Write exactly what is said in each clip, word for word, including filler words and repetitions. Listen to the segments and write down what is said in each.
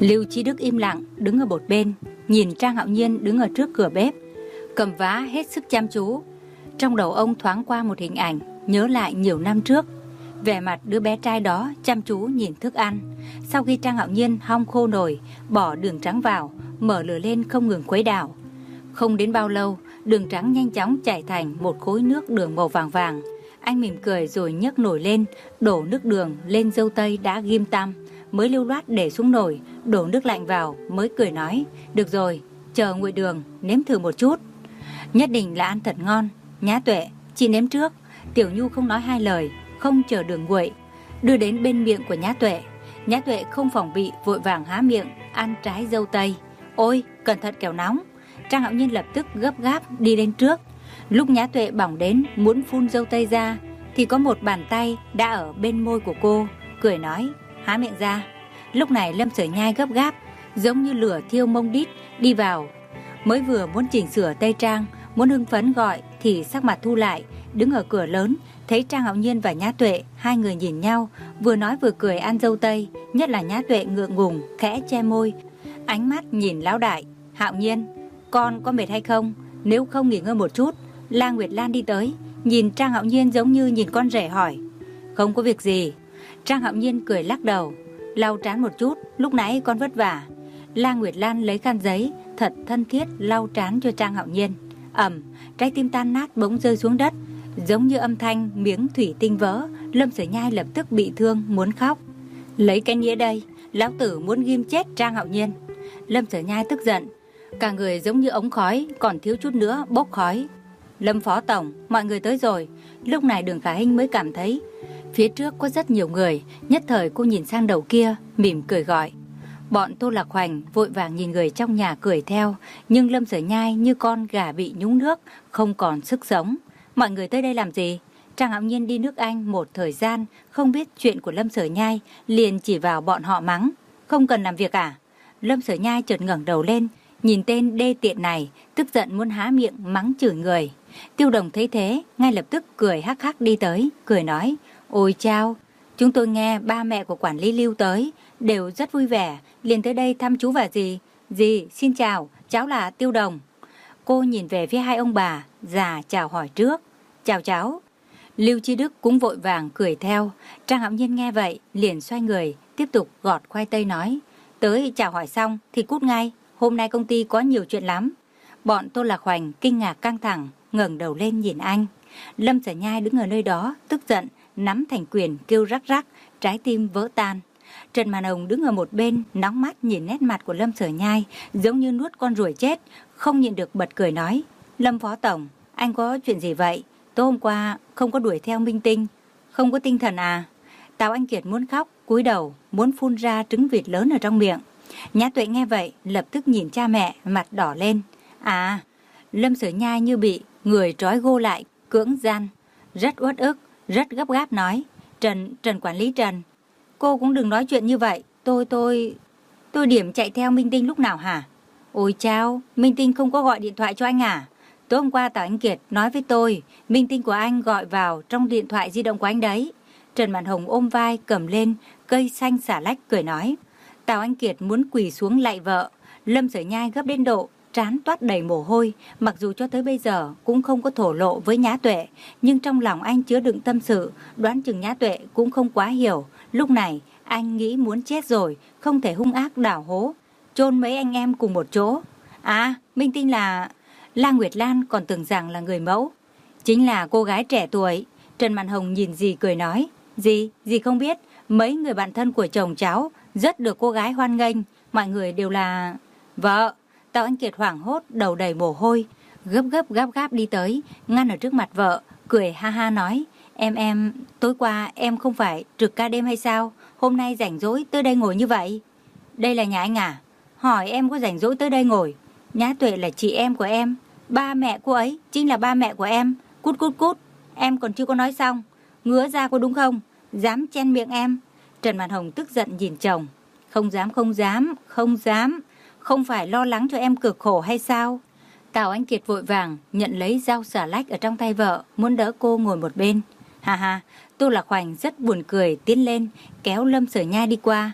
Lưu Chí Đức im lặng đứng ở một bên, nhìn Trang Hạo Nhiên đứng ở trước cửa bếp, cầm vá hết sức chăm chú. Trong đầu ông thoáng qua một hình ảnh, nhớ lại nhiều năm trước, vẻ mặt đứa bé trai đó chăm chú nhìn thức ăn. Sau khi Trang Hạo Nhiên hong khô nồi, bỏ đường trắng vào, mở lửa lên không ngừng khuấy đảo. Không đến bao lâu, đường trắng nhanh chóng chảy thành một khối nước đường màu vàng vàng. Anh mỉm cười rồi nhấc nồi lên, đổ nước đường lên dâu tây đã ghim tăm, mới lưu loát để xuống nồi, đổ nước lạnh vào, mới cười nói, được rồi, chờ nguội đường, nếm thử một chút. Nhất định là ăn thật ngon. Nhã Tuệ, chị nếm trước. Tiểu Nhu không nói hai lời, không chờ đường nguội, đưa đến bên miệng của Nhã Tuệ. Nhã Tuệ không phòng bị, vội vàng há miệng, ăn trái dâu tây. Ôi, cẩn thận kẻo nóng. Trang Hạo Nhiên lập tức gấp gáp đi lên trước. Lúc Nhã Tuệ bỏng đến muốn phun dâu tây ra, thì có một bàn tay đã ở bên môi của cô, cười nói, há miệng ra. Lúc này Lâm Sở Nhai gấp gáp, giống như lửa thiêu mông đít, đi vào. Mới vừa muốn chỉnh sửa tây trang, muốn hưng phấn gọi, thì sắc mặt thu lại, đứng ở cửa lớn, thấy Trang Hạo Nhiên và Nhã Tuệ, hai người nhìn nhau, vừa nói vừa cười ăn dâu tây, nhất là Nhã Tuệ ngượng ngùng, khẽ che môi, ánh mắt nhìn lão đại. Hạo Nhiên, con có mệt hay không? Nếu không nghỉ ngơi một chút. La Nguyệt Lan đi tới, nhìn Trang Hạo Nhiên giống như nhìn con rể hỏi. Không có việc gì. Trang Hạo Nhiên cười lắc đầu, lau trán một chút, lúc nãy con vất vả. La Nguyệt Lan lấy khăn giấy, thật thân thiết lau trán cho Trang Hạo Nhiên. Ầm, trái tim tan nát bỗng rơi xuống đất, giống như âm thanh miếng thủy tinh vỡ. Lâm Sở Nhai lập tức bị thương muốn khóc. Lấy cái nĩa đây, lão tử muốn ghim chết Trang Hạo Nhiên. Lâm Sở Nhai tức giận, cả người giống như ống khói, còn thiếu chút nữa bốc khói. Lâm Phó Tổng, mọi người tới rồi. Lúc này Đường Khả Hinh mới cảm thấy phía trước có rất nhiều người. Nhất thời cô nhìn sang đầu kia, mỉm cười gọi. Bọn Tô Lạc Hoành vội vàng nhìn người trong nhà cười theo, nhưng Lâm Sở Nhai như con gà bị nhúng nước, không còn sức sống. Mọi người tới đây làm gì? Trang Hạo Nhiên đi nước Anh một thời gian, không biết chuyện của Lâm Sở Nhai, liền chỉ vào bọn họ mắng. Không cần làm việc à? Lâm Sở Nhai chợt ngẩng đầu lên, nhìn tên đê tiện này, tức giận muốn há miệng mắng chửi người. Tiêu Đồng thấy thế, ngay lập tức cười hắc hắc đi tới, cười nói, ôi chao, chúng tôi nghe ba mẹ của quản lý Lưu tới, đều rất vui vẻ, liền tới đây thăm chú và dì. Dì, xin chào, cháu là Tiêu Đồng. Cô nhìn về phía hai ông bà, già chào hỏi trước. Chào cháu. Lưu Chí Đức cũng vội vàng cười theo. Trang Hạo Nhiên nghe vậy, liền xoay người, tiếp tục gọt khoai tây nói, tới chào hỏi xong thì cút ngay, hôm nay công ty có nhiều chuyện lắm. Bọn Tô Lạc Hoành kinh ngạc căng thẳng, ngẩng đầu lên nhìn anh. Lâm Sở Nhai đứng ở nơi đó, tức giận, nắm thành quyền kêu rắc rắc, trái tim vỡ tan. Trần Màn Hồng đứng ở một bên, nóng mắt nhìn nét mặt của Lâm Sở Nhai, giống như nuốt con ruồi chết, không nhịn được bật cười nói, Lâm Phó Tổng, anh có chuyện gì vậy? Tối hôm qua không có đuổi theo Minh Tinh, không có tinh thần à? Tào Anh Kiệt muốn khóc, cúi đầu, muốn phun ra trứng vịt lớn ở trong miệng. Nhã Tuệ nghe vậy, lập tức nhìn cha mẹ, mặt đỏ lên. À, Lâm Sở Nhai như bị người trói gô lại, cưỡng gian, rất uất ức, rất gấp gáp nói, Trần, Trần quản lý Trần, cô cũng đừng nói chuyện như vậy, tôi, tôi, tôi điểm chạy theo Minh Tinh lúc nào hả? Ôi chao, Minh Tinh không có gọi điện thoại cho anh à? Tối hôm qua Tào Anh Kiệt nói với tôi, Minh Tinh của anh gọi vào trong điện thoại di động của anh đấy. Trần Mạn Hồng ôm vai cầm lên cây xanh xả lách cười nói. Tào Anh Kiệt muốn quỳ xuống lạy vợ. Lâm Sở Nhai gấp đến độ trán toát đầy mồ hôi, mặc dù cho tới bây giờ cũng không có thổ lộ với Nhã Tuệ, nhưng trong lòng anh chứa đựng tâm sự, đoán chừng Nhã Tuệ cũng không quá hiểu. Lúc này anh nghĩ muốn chết rồi, không thể hung ác đảo hố, chôn mấy anh em cùng một chỗ. À, Minh Tinh là... La Nguyệt Lan còn tưởng rằng là người mẫu, chính là cô gái trẻ tuổi. Trần Mạn Hồng nhìn dì cười nói, dì, dì không biết, mấy người bạn thân của chồng cháu rất được cô gái hoan nghênh, mọi người đều là... Vợ. Tào Anh Kiệt hoảng hốt, đầu đầy mồ hôi, gấp gấp gáp gáp đi tới, ngăn ở trước mặt vợ, cười ha ha nói, em em, tối qua em không phải trực ca đêm hay sao, hôm nay rảnh rỗi tới đây ngồi như vậy. Đây là nhà anh à? Hỏi em có rảnh rỗi tới đây ngồi. Nhã Tuệ là chị em của em, ba mẹ cô ấy chính là ba mẹ của em. Cút cút cút, em còn chưa có nói xong, ngứa ra có đúng không? Dám chen miệng em. Trần Mạn Hồng tức giận nhìn chồng. Không dám không dám, không dám. Không phải lo lắng cho em cực khổ hay sao? Tào Anh Kiệt vội vàng nhận lấy dao xả lách ở trong tay vợ, muốn đỡ cô ngồi một bên. Hà hà, Tô Lạc Hoành rất buồn cười tiến lên, kéo Lâm Sở Nhai đi qua.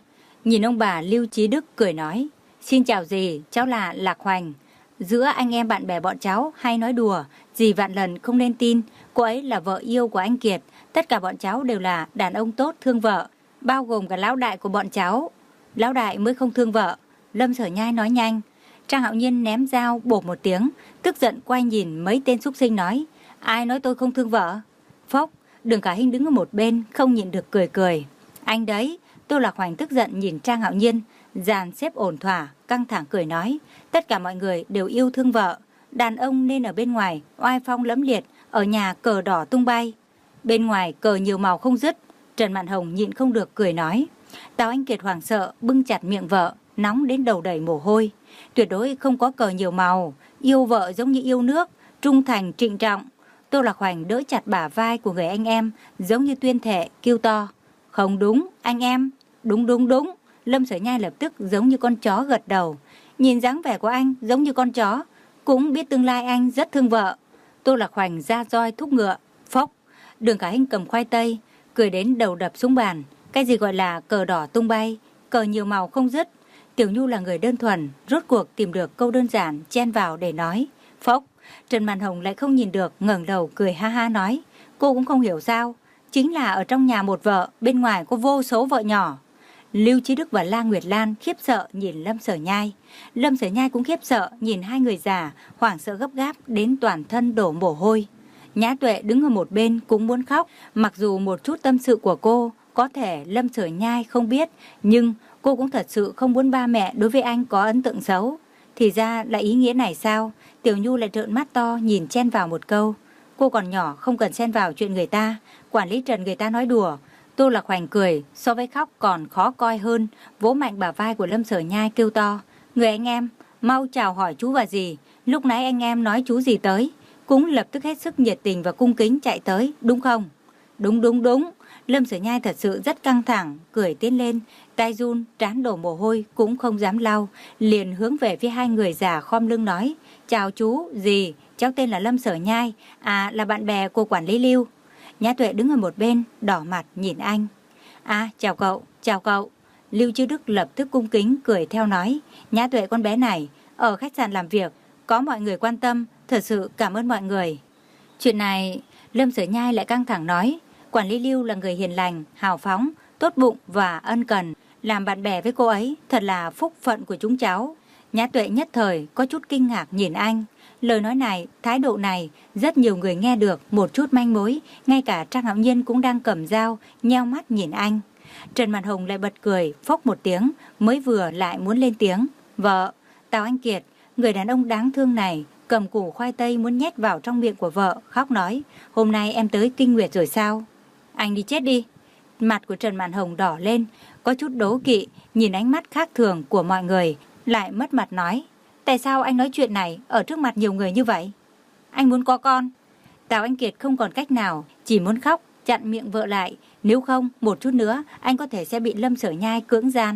Nhìn ông bà Lưu Chí Đức cười nói, xin chào dì, cháu là Lạc Hoành. Giữa anh em bạn bè bọn cháu hay nói đùa, dì vạn lần không nên tin, cô ấy là vợ yêu của anh Kiệt. Tất cả bọn cháu đều là đàn ông tốt thương vợ, bao gồm cả lão đại của bọn cháu. Lão đại mới không thương vợ. Lâm Sở Nhai nói nhanh. Trang Hạo Nhiên ném dao bột một tiếng, tức giận quay nhìn mấy tên xúc sinh nói, ai nói tôi không thương vợ? Phốc, Đường Cả Hinh đứng ở một bên không nhịn được cười cười. Anh đấy. Tô Lạc Hoành tức giận nhìn Trang Hạo Nhiên, dàn xếp ổn thỏa, căng thẳng cười nói, tất cả mọi người đều yêu thương vợ. Đàn ông nên ở bên ngoài oai phong lẫm liệt, ở nhà cờ đỏ tung bay. Bên ngoài cờ nhiều màu không dứt. Trần Mạn Hồng nhịn không được cười nói. Tào Anh Kiệt hoảng sợ bưng chặt miệng vợ, nóng đến đầu đầy mồ hôi. Tuyệt đối không có cờ nhiều màu, yêu vợ giống như yêu nước, trung thành trịnh trọng. Tô Lạc Hoành đỡ chặt bả vai của người anh em, giống như tuyên thệ kêu to. Không đúng, anh em. Đúng đúng đúng. Lâm Sở Nhai lập tức giống như con chó gật đầu. Nhìn dáng vẻ của anh giống như con chó, cũng biết tương lai anh rất thương vợ. Tô Lạc Hoành ra roi thúc ngựa. Phốc. Đường Cả Hinh cầm khoai tây, cười đến đầu đập xuống bàn. Cái gì gọi là cờ đỏ tung bay, cờ nhiều màu không dứt. Tiểu Nhu là người đơn thuần, rốt cuộc tìm được câu đơn giản chen vào để nói. Phốc. Trần Mạn Hồng lại không nhìn được, ngẩng đầu cười ha ha nói. Cô cũng không hiểu sao, chính là ở trong nhà một vợ, bên ngoài có vô số vợ nhỏ. Lưu Chí Đức và La Nguyệt Lan khiếp sợ nhìn Lâm Sở Nhai. Lâm Sở Nhai cũng khiếp sợ nhìn hai người già, hoảng sợ gấp gáp đến toàn thân đổ mồ hôi. Nhã Tuệ đứng ở một bên cũng muốn khóc, mặc dù một chút tâm sự của cô có thể Lâm Sở Nhai không biết, nhưng cô cũng thật sự không muốn ba mẹ đối với anh có ấn tượng xấu. Thì ra là ý nghĩa này sao? Tiểu Nhu lại trợn mắt to nhìn chen vào một câu. Cô còn nhỏ không cần xen vào chuyện người ta, quản lý Trần người ta nói đùa. Tô Lạc Hoành cười, so với khóc còn khó coi hơn, vỗ mạnh bả vai của Lâm Sở Nhai kêu to. Người anh em, mau chào hỏi chú và dì, lúc nãy anh em nói chú gì tới, cũng lập tức hết sức nhiệt tình và cung kính chạy tới, đúng không? Đúng đúng đúng. Lâm Sở Nhai thật sự rất căng thẳng, cười tiến lên, tay run, trán đổ mồ hôi cũng không dám lau, liền hướng về phía hai người già khom lưng nói, chào chú, dì, cháu tên là Lâm Sở Nhai, à là bạn bè của quản lý Lưu. Nhã Tuệ đứng ở một bên, đỏ mặt nhìn anh. À, chào cậu, chào cậu. Lưu Chí Đức lập tức cung kính cười theo nói, Nhã Tuệ con bé này, ở khách sạn làm việc, có mọi người quan tâm, thật sự cảm ơn mọi người. Chuyện này, Lâm Sở Nhai lại căng thẳng nói, quản lý Lưu là người hiền lành, hào phóng, tốt bụng và ân cần, làm bạn bè với cô ấy, thật là phúc phận của chúng cháu. Nhã Tuệ nhất thời có chút kinh ngạc nhìn anh. Lời nói này, thái độ này, rất nhiều người nghe được một chút manh mối, ngay cả Trang Hạo Nhiên cũng đang cầm dao, nheo mắt nhìn anh. Trần Mạn Hồng lại bật cười, phốc một tiếng, mới vừa lại muốn lên tiếng. Vợ, Tào Anh Kiệt, người đàn ông đáng thương này, cầm củ khoai tây muốn nhét vào trong miệng của vợ, khóc nói, hôm nay em tới kinh nguyệt rồi sao? Anh đi chết đi. Mặt của Trần Mạn Hồng đỏ lên, có chút đố kỵ, nhìn ánh mắt khác thường của mọi người, lại mất mặt nói. Tại sao anh nói chuyện này ở trước mặt nhiều người như vậy? Anh muốn có con. Tào Anh Kiệt không còn cách nào, chỉ muốn khóc, chặn miệng vợ lại. Nếu không, một chút nữa, anh có thể sẽ bị Lâm Sở Nhai cưỡng gian.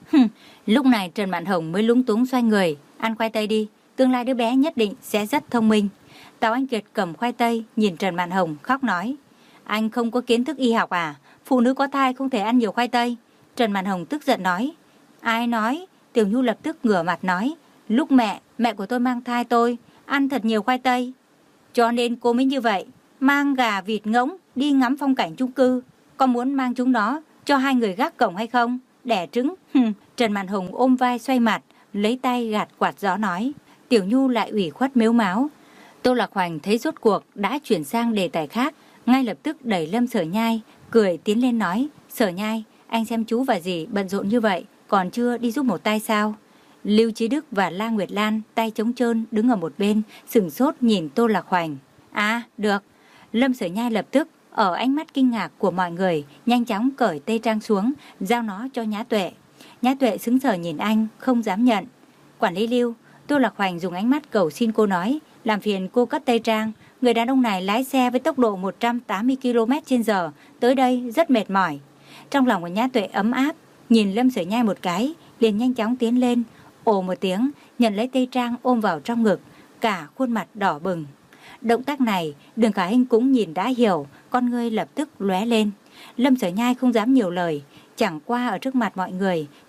Lúc này Trần Mạn Hồng mới lúng túng xoay người. Ăn khoai tây đi, tương lai đứa bé nhất định sẽ rất thông minh. Tào Anh Kiệt cầm khoai tây, nhìn Trần Mạn Hồng khóc nói. Anh không có kiến thức y học à? Phụ nữ có thai không thể ăn nhiều khoai tây. Trần Mạn Hồng tức giận nói. Ai nói? Tiểu Nhu lập tức ngửa mặt nói. Lúc mẹ, mẹ của tôi mang thai tôi, ăn thật nhiều khoai tây. Cho nên cô mới như vậy, mang gà vịt ngỗng đi ngắm phong cảnh chung cư. Có muốn mang chúng nó cho hai người gác cổng hay không? Đẻ trứng. Trần Mạn Hồng ôm vai xoay mặt, lấy tay gạt quạt gió nói. Tiểu Nhu lại ủy khuất mếu máo. Tô Lạc Hoành thấy rốt cuộc đã chuyển sang đề tài khác, ngay lập tức đẩy Lâm Sở Nhai, cười tiến lên nói. Sở Nhai, anh xem chú và dì bận rộn như vậy, còn chưa đi giúp một tay sao? Lưu Chí Đức và La Nguyệt Lan tay trống trơn đứng ở một bên, sửng sốt nhìn Tô Lạc Hoành. À, được. Lâm Sở Nhai lập tức, ở ánh mắt kinh ngạc của mọi người, nhanh chóng cởi tây trang xuống, giao nó cho Nhã Tuệ. Nhã Tuệ sững sờ nhìn anh, không dám nhận. Quản lý Lưu, Tô Lạc Hoành dùng ánh mắt cầu xin cô nói, làm phiền cô cất tây trang. Người đàn ông này lái xe với tốc độ một trăm tám mươi ki lô mét trên giờ, tới đây rất mệt mỏi. Trong lòng của Nhã Tuệ ấm áp, nhìn Lâm Sở Nhai một cái, liền nhanh chóng tiến lên, ồ một tiếng, nhận lấy tây trang ôm vào trong ngực, cả khuôn mặt đỏ bừng. Động tác này, Đường Cả Hinh cũng nhìn đã hiểu, con ngươi lập tức lóe lên. Lâm Sở Nhai không dám nhiều lời, chẳng qua ở trước mặt mọi người,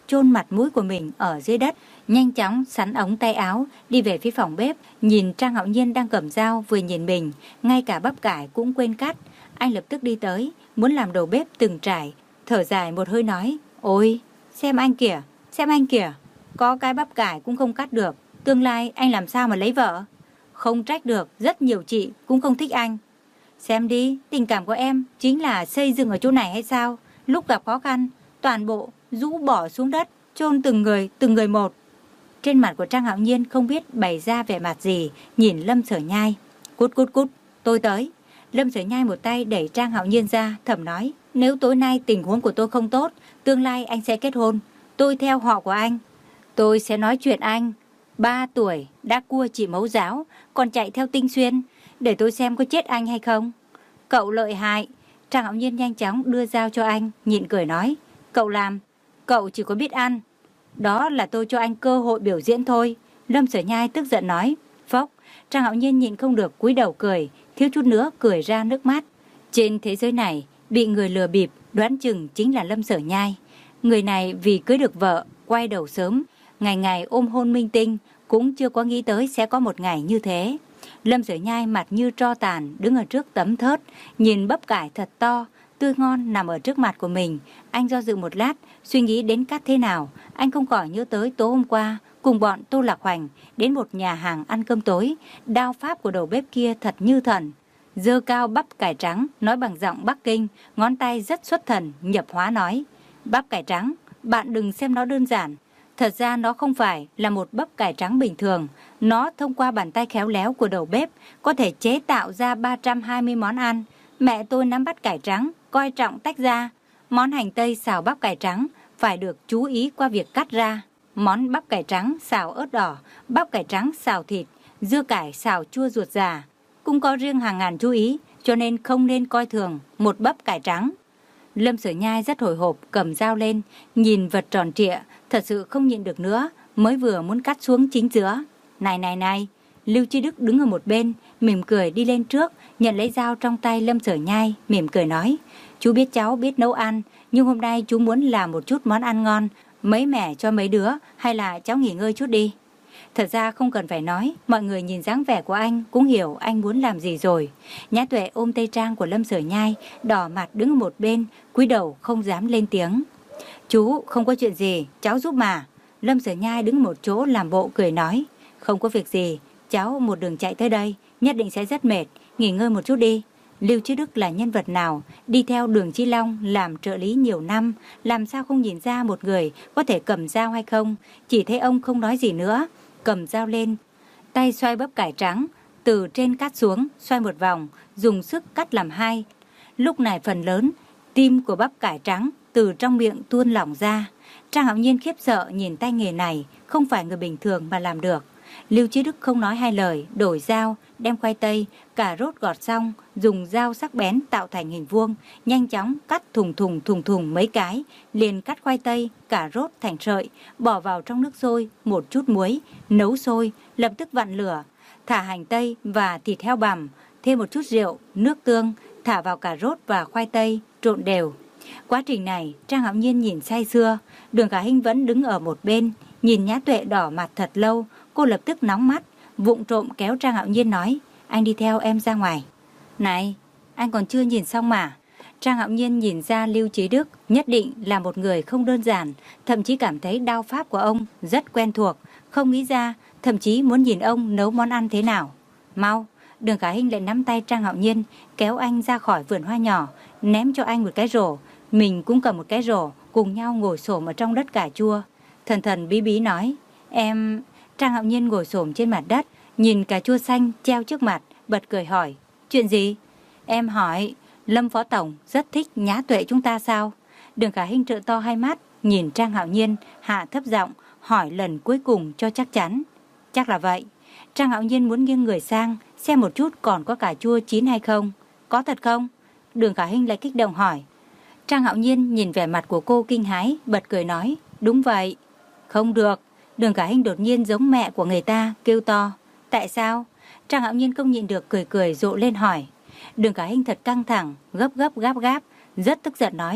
chôn mặt mũi của mình ở dưới đất, nhanh chóng sắn ống tay áo, đi về phía phòng bếp, nhìn Trang Hạo Nhiên đang cầm dao vừa nhìn mình, ngay cả bắp cải cũng quên cắt. Anh lập tức đi tới, muốn làm đầu bếp từng trải, thở dài một hơi nói, ôi, xem anh kìa, xem anh kìa, có cái bắp cải cũng không cắt được, tương lai anh làm sao mà lấy vợ? Không trách được, rất nhiều chị cũng không thích anh. Xem đi, tình cảm của em chính là xây dựng ở chỗ này hay sao? Lúc gặp khó khăn, toàn bộ rũ bỏ xuống đất, chôn từng người, từng người một. Trên mặt của Trang Hạo Nhiên không biết bày ra vẻ mặt gì, nhìn Lâm Sở Nhai. Cút cút cút, tôi tới. Lâm Sở Nhai một tay đẩy Trang Hạo Nhiên ra, thầm nói, nếu tối nay tình huống của tôi không tốt, tương lai anh sẽ kết hôn. Tôi theo họ của anh. Tôi sẽ nói chuyện anh. Ba tuổi, đã cua chị mẫu giáo, còn chạy theo Tinh Xuyên, để tôi xem có chết anh hay không. Cậu lợi hại. Trang Hạo Nhiên nhanh chóng đưa dao cho anh, nhịn cười nói, cậu làm, cậu chỉ có biết ăn. Đó là tôi cho anh cơ hội biểu diễn thôi. Lâm Sở Nhai tức giận nói. Phốc. Trang Hạo Nhiên nhịn không được cúi đầu cười, thiếu chút nữa cười ra nước mắt. Trên thế giới này, bị người lừa bịp đoán chừng chính là Lâm Sở Nhai. Người này vì cưới được vợ, quay đầu sớm, ngày ngày ôm hôn minh tinh, cũng chưa có nghĩ tới sẽ có một ngày như thế. Lâm Sở Nhai mặt như tro tàn, đứng ở trước tấm thớt, nhìn bắp cải thật to, tươi ngon nằm ở trước mặt của mình. Anh do dự một lát, suy nghĩ đến cắt thế nào. Anh không khỏi nhớ tới tối hôm qua, cùng bọn Tô Lạc Hoành đến một nhà hàng ăn cơm tối. Đao pháp của đầu bếp kia thật như thần. Dơ cao bắp cải trắng, nói bằng giọng Bắc Kinh, ngón tay rất xuất thần, nhập hóa nói. Bắp cải trắng, bạn đừng xem nó đơn giản. Thật ra nó không phải là một bắp cải trắng bình thường. Nó thông qua bàn tay khéo léo của đầu bếp có thể chế tạo ra ba trăm hai mươi món ăn. Mẹ tôi nắm bắt cải trắng, coi trọng tách ra. Món hành tây xào bắp cải trắng phải được chú ý qua việc cắt ra. Món bắp cải trắng xào ớt đỏ, bắp cải trắng xào thịt, dưa cải xào chua ruột già cũng có riêng hàng ngàn chú ý, cho nên không nên coi thường một bắp cải trắng. Lâm Sở Nhai rất hồi hộp, cầm dao lên, nhìn vật tròn trịa, thật sự không nhịn được nữa, mới vừa muốn cắt xuống chính giữa. Này này này, Lưu Chi Đức đứng ở một bên, mỉm cười đi lên trước, nhận lấy dao trong tay Lâm Sở Nhai, mỉm cười nói, chú biết cháu biết nấu ăn, nhưng hôm nay chú muốn làm một chút món ăn ngon, mới mẻ cho mấy đứa, hay là cháu nghỉ ngơi chút đi. Thật ra không cần phải nói, mọi người nhìn dáng vẻ của anh cũng hiểu anh muốn làm gì rồi. Nhã Tuệ ôm tay trang của Lâm Sở Nhai, đỏ mặt đứng ở một bên, cúi đầu không dám lên tiếng. Chú, không có chuyện gì, cháu giúp mà. Lâm Sở Nhai đứng một chỗ làm bộ cười nói. Không có việc gì, cháu một đường chạy tới đây, nhất định sẽ rất mệt, nghỉ ngơi một chút đi. Lưu Chí Đức là nhân vật nào, đi theo Đường Chi Long làm trợ lý nhiều năm, làm sao không nhìn ra một người có thể cầm dao hay không. Chỉ thấy ông không nói gì nữa, cầm dao lên, tay xoay bắp cải trắng, từ trên cắt xuống, xoay một vòng, dùng sức cắt làm hai. Lúc này phần lớn, tim của bắp cải trắng từ trong miệng tuôn lỏng ra. Trang Hạo Nhiên khiếp sợ nhìn tay nghề này, không phải người bình thường mà làm được. Lưu Chí Đức không nói hai lời, đổi dao, đem khoai tây, cà rốt gọt xong, dùng dao sắc bén tạo thành hình vuông, nhanh chóng cắt thùng thùng thùng thùng mấy cái, liền cắt khoai tây, cà rốt thành sợi, bỏ vào trong nước sôi, một chút muối, nấu sôi, lập tức vặn lửa, thả hành tây và thịt heo bằm, thêm một chút rượu, nước tương, thả vào cà rốt và khoai tây, trộn đều. Quá trình này, Trang Hạo Nhiên nhìn say sưa, Đường Khả Hinh vẫn đứng ở một bên, nhìn Nhã Tuệ đỏ mặt thật lâu, cô lập tức nóng mắt, vụng trộm kéo Trang Hạo Nhiên nói, anh đi theo em ra ngoài. Này, anh còn chưa nhìn xong mà. Trang Hạo Nhiên nhìn ra Lưu Chí Đức nhất định là một người không đơn giản, thậm chí cảm thấy đao pháp của ông rất quen thuộc, không nghĩ ra, thậm chí muốn nhìn ông nấu món ăn thế nào. Mau, Đường Khả Hinh lại nắm tay Trang Hạo Nhiên, kéo anh ra khỏi vườn hoa nhỏ, ném cho anh một cái rổ, mình cũng cầm một cái rổ, cùng nhau ngồi xổm ở trong đất cà chua. Thần thần bí bí nói, em... Trang Hạo Nhiên ngồi xổm trên mặt đất, nhìn cà chua xanh treo trước mặt, bật cười hỏi, chuyện gì? Em hỏi, Lâm Phó Tổng rất thích Nhã Tuệ chúng ta sao? Đường Khả Hinh trợn to hai mắt, nhìn Trang Hạo Nhiên, hạ thấp giọng, hỏi lần cuối cùng cho chắc chắn. Chắc là vậy. Trang Hạo Nhiên muốn nghiêng người sang, xem một chút còn có cà chua chín hay không. Có thật không? Đường Khả Hinh lại kích động hỏi. Trang Hạo Nhiên nhìn vẻ mặt của cô kinh hãi, bật cười nói, đúng vậy. Không được. Đường Khả Hinh đột nhiên giống mẹ của người ta, kêu to. Tại sao? Trang Hạo Nhiên không nhịn được cười cười rộ lên hỏi. Đường Khả Hinh thật căng thẳng, gấp gấp gáp gáp, rất tức giận nói.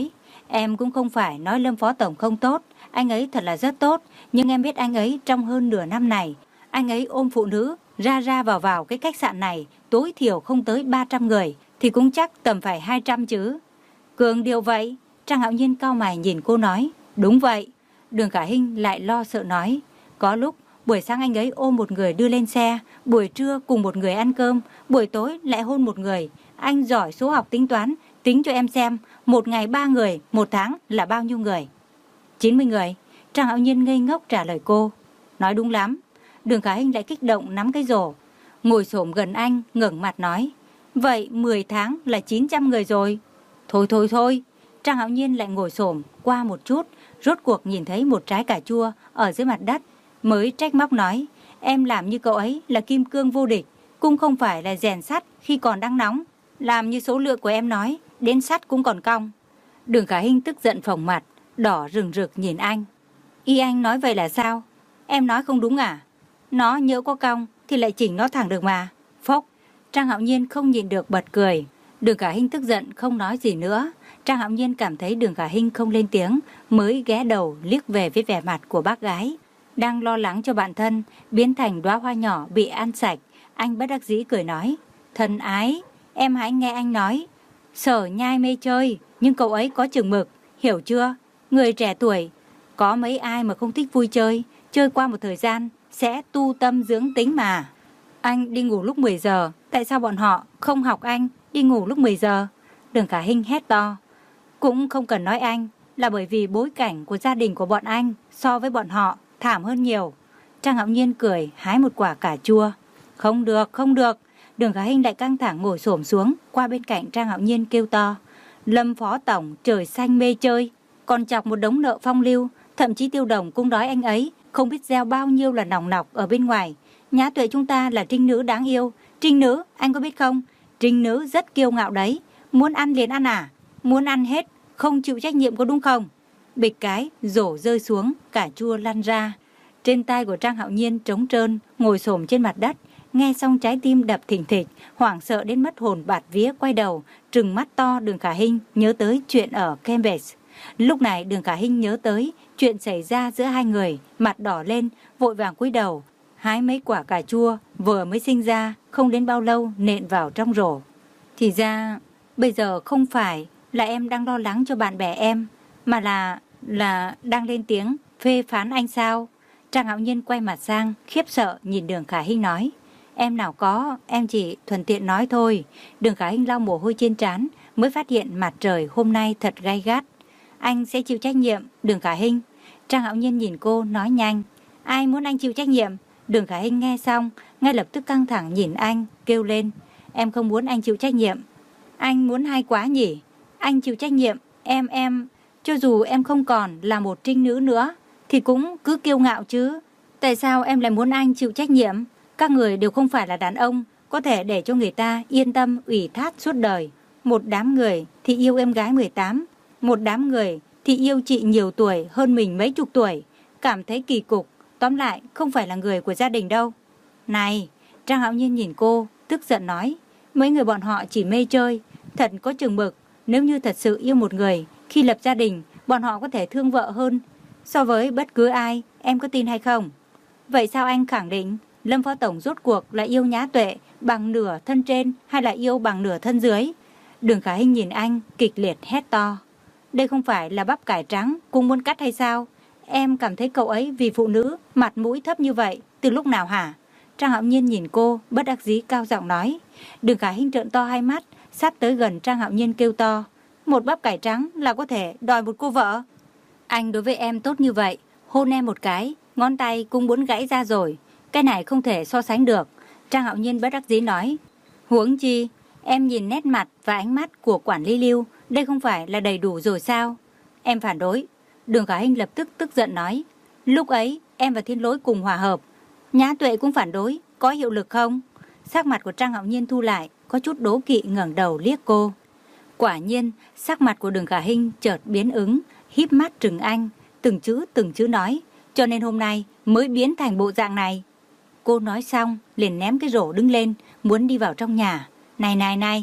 Em cũng không phải nói Lâm Phó Tổng không tốt, anh ấy thật là rất tốt, nhưng em biết anh ấy trong hơn nửa năm này, anh ấy ôm phụ nữ, ra ra vào vào cái khách sạn này, tối thiểu không tới ba trăm người, thì cũng chắc tầm phải hai trăm chứ. Cường điều vậy, Trang Hạo Nhiên cau mày nhìn cô nói, đúng vậy. Đường Khả Hinh lại lo sợ nói, có lúc buổi sáng anh ấy ôm một người đưa lên xe, buổi trưa cùng một người ăn cơm, buổi tối lại hôn một người. Anh giỏi số học tính toán, tính cho em xem, một ngày ba người, một tháng là bao nhiêu người? chín mươi người. Trang Hạo Nhiên ngây ngốc trả lời cô, nói đúng lắm. Đường Khả Hinh lại kích động nắm cái rổ, ngồi xổm gần anh, ngẩng mặt nói, vậy mười tháng là chín trăm người rồi. Thôi thôi thôi. Trang Hạo Nhiên lại ngồi xổm qua một chút, rốt cuộc nhìn thấy một trái cà chua ở dưới mặt đất, mới trách móc nói, em làm như cậu ấy là kim cương vô địch, cũng không phải là rèn sắt khi còn đang nóng, làm như số lượng của em nói, đến sắt cũng còn cong. Đường Khả Hinh tức giận phồng mặt, đỏ rừng rực nhìn anh. Y anh nói vậy là sao? Em nói không đúng à? Nó nhỡ có cong thì lại chỉnh nó thẳng được mà. Phốc. Trang Hạo Nhiên không nhịn được bật cười. Đường Khả Hinh tức giận không nói gì nữa. Trang Hạo Nhiên cảm thấy Đường Khả Hinh không lên tiếng, mới ghé đầu liếc về với vẻ mặt của bác gái đang lo lắng cho bạn thân biến thành đóa hoa nhỏ bị ăn sạch. Anh bất đắc dĩ cười nói, thân ái, em hãy nghe anh nói. Sở Nhai mê chơi, nhưng cậu ấy có chừng mực, hiểu chưa? Người trẻ tuổi, có mấy ai mà không thích vui chơi, chơi qua một thời gian sẽ tu tâm dưỡng tính mà. Anh đi ngủ lúc mười giờ, tại sao bọn họ không học anh đi ngủ lúc mười giờ? Đường Khả Hinh hét to. Cũng không cần nói anh, là bởi vì bối cảnh của gia đình của bọn anh so với bọn họ thảm hơn nhiều. Trang Hạo Nhiên cười hái một quả cà chua. Không được, không được. Đường Khả Hinh lại căng thẳng ngồi xổm xuống qua bên cạnh Trang Hạo Nhiên kêu to, Lâm Phó Tổng trời xanh mê chơi, còn chọc một đống nợ phong lưu, thậm chí Tiêu Đồng cũng đói anh ấy, không biết gieo bao nhiêu là nòng nọc ở bên ngoài. Nhã Tuệ chúng ta là trinh nữ đáng yêu. Trinh nữ, anh có biết không? Trinh nữ rất kiêu ngạo đấy. Muốn ăn liền ăn à? Muốn ăn hết, không chịu trách nhiệm có đúng không? Bịch cái, rổ rơi xuống, cà chua lăn ra. Trên tai của Trang Hạo Nhiên trống trơn, ngồi xổm trên mặt đất. Nghe xong trái tim đập thình thịch, hoảng sợ đến mất hồn bạt vía, quay đầu, trừng mắt to. Đường Khả Hinh nhớ tới chuyện ở Cambridge. Lúc này Đường Khả Hinh nhớ tới chuyện xảy ra giữa hai người, mặt đỏ lên, vội vàng cúi đầu, hái mấy quả cà chua vừa mới sinh ra, không đến bao lâu nện vào trong rổ. Thì ra, bây giờ không phải là em đang lo lắng cho bạn bè em, mà là, là đang lên tiếng phê phán anh sao? Trang Hạo Nhiên quay mặt sang, khiếp sợ nhìn Đường Khả Hinh nói, em nào có, em chỉ thuận tiện nói thôi. Đường Khả Hinh lau mồ hôi trên trán, mới phát hiện mặt trời hôm nay thật gay gắt. Anh sẽ chịu trách nhiệm, Đường Khả Hinh. Trang Hạo Nhiên nhìn cô nói nhanh, ai muốn anh chịu trách nhiệm? Đường Khả Hinh nghe xong, ngay lập tức căng thẳng nhìn anh, kêu lên, em không muốn anh chịu trách nhiệm. Anh muốn hay quá nhỉ? Anh chịu trách nhiệm, em em, cho dù em không còn là một trinh nữ nữa, thì cũng cứ kiêu ngạo chứ. Tại sao em lại muốn anh chịu trách nhiệm? Các người đều không phải là đàn ông, có thể để cho người ta yên tâm ủy thác suốt đời. Một đám người thì yêu em gái mười tám, một đám người thì yêu chị nhiều tuổi hơn mình mấy chục tuổi, cảm thấy kỳ cục, tóm lại không phải là người của gia đình đâu. Này, Trang Hạo Nhiên nhìn cô, tức giận nói, mấy người bọn họ chỉ mê chơi, thật có chừng mực. Nếu như thật sự yêu một người, khi lập gia đình, bọn họ có thể thương vợ hơn so với bất cứ ai, em có tin hay không? Vậy sao anh khẳng định Lâm Phó Tổng rốt cuộc là yêu Nhã Tuệ bằng nửa thân trên hay là yêu bằng nửa thân dưới? Đường Khả Hinh nhìn anh, kịch liệt hét to. Đây không phải là bắp cải trắng cũng muốn cắt hay sao? Em cảm thấy cậu ấy vì phụ nữ mặt mũi thấp như vậy từ lúc nào hả? Trang Hạo Nhiên nhìn cô, bất đắc dĩ cao giọng nói. Đường Khả Hinh trợn to hai mắt, sát tới gần Trang Hạo Nhiên kêu to, một bắp cải trắng là có thể đòi một cô vợ? Anh đối với em tốt như vậy, hôn em một cái, ngón tay cũng muốn gãy ra rồi. Cái này không thể so sánh được. Trang Hạo Nhiên bất đắc dĩ nói. Huống chi, em nhìn nét mặt và ánh mắt của quản lý Lưu, đây không phải là đầy đủ rồi sao? Em phản đối. Đường Khả Hinh lập tức tức giận nói. Lúc ấy, em và Thiên Lỗi cùng hòa hợp. Nhã Tuệ cũng phản đối, có hiệu lực không? Sắc mặt của Trang Hạo Nhiên thu lại, có chút đố kỵ ngẩng đầu liếc cô. Quả nhiên, sắc mặt của Đường Khả Hinh chợt biến ứng, híp mắt trừng anh, từng chữ từng chữ nói, cho nên hôm nay mới biến thành bộ dạng này. Cô nói xong, liền ném cái rổ đứng lên, muốn đi vào trong nhà. Này này này,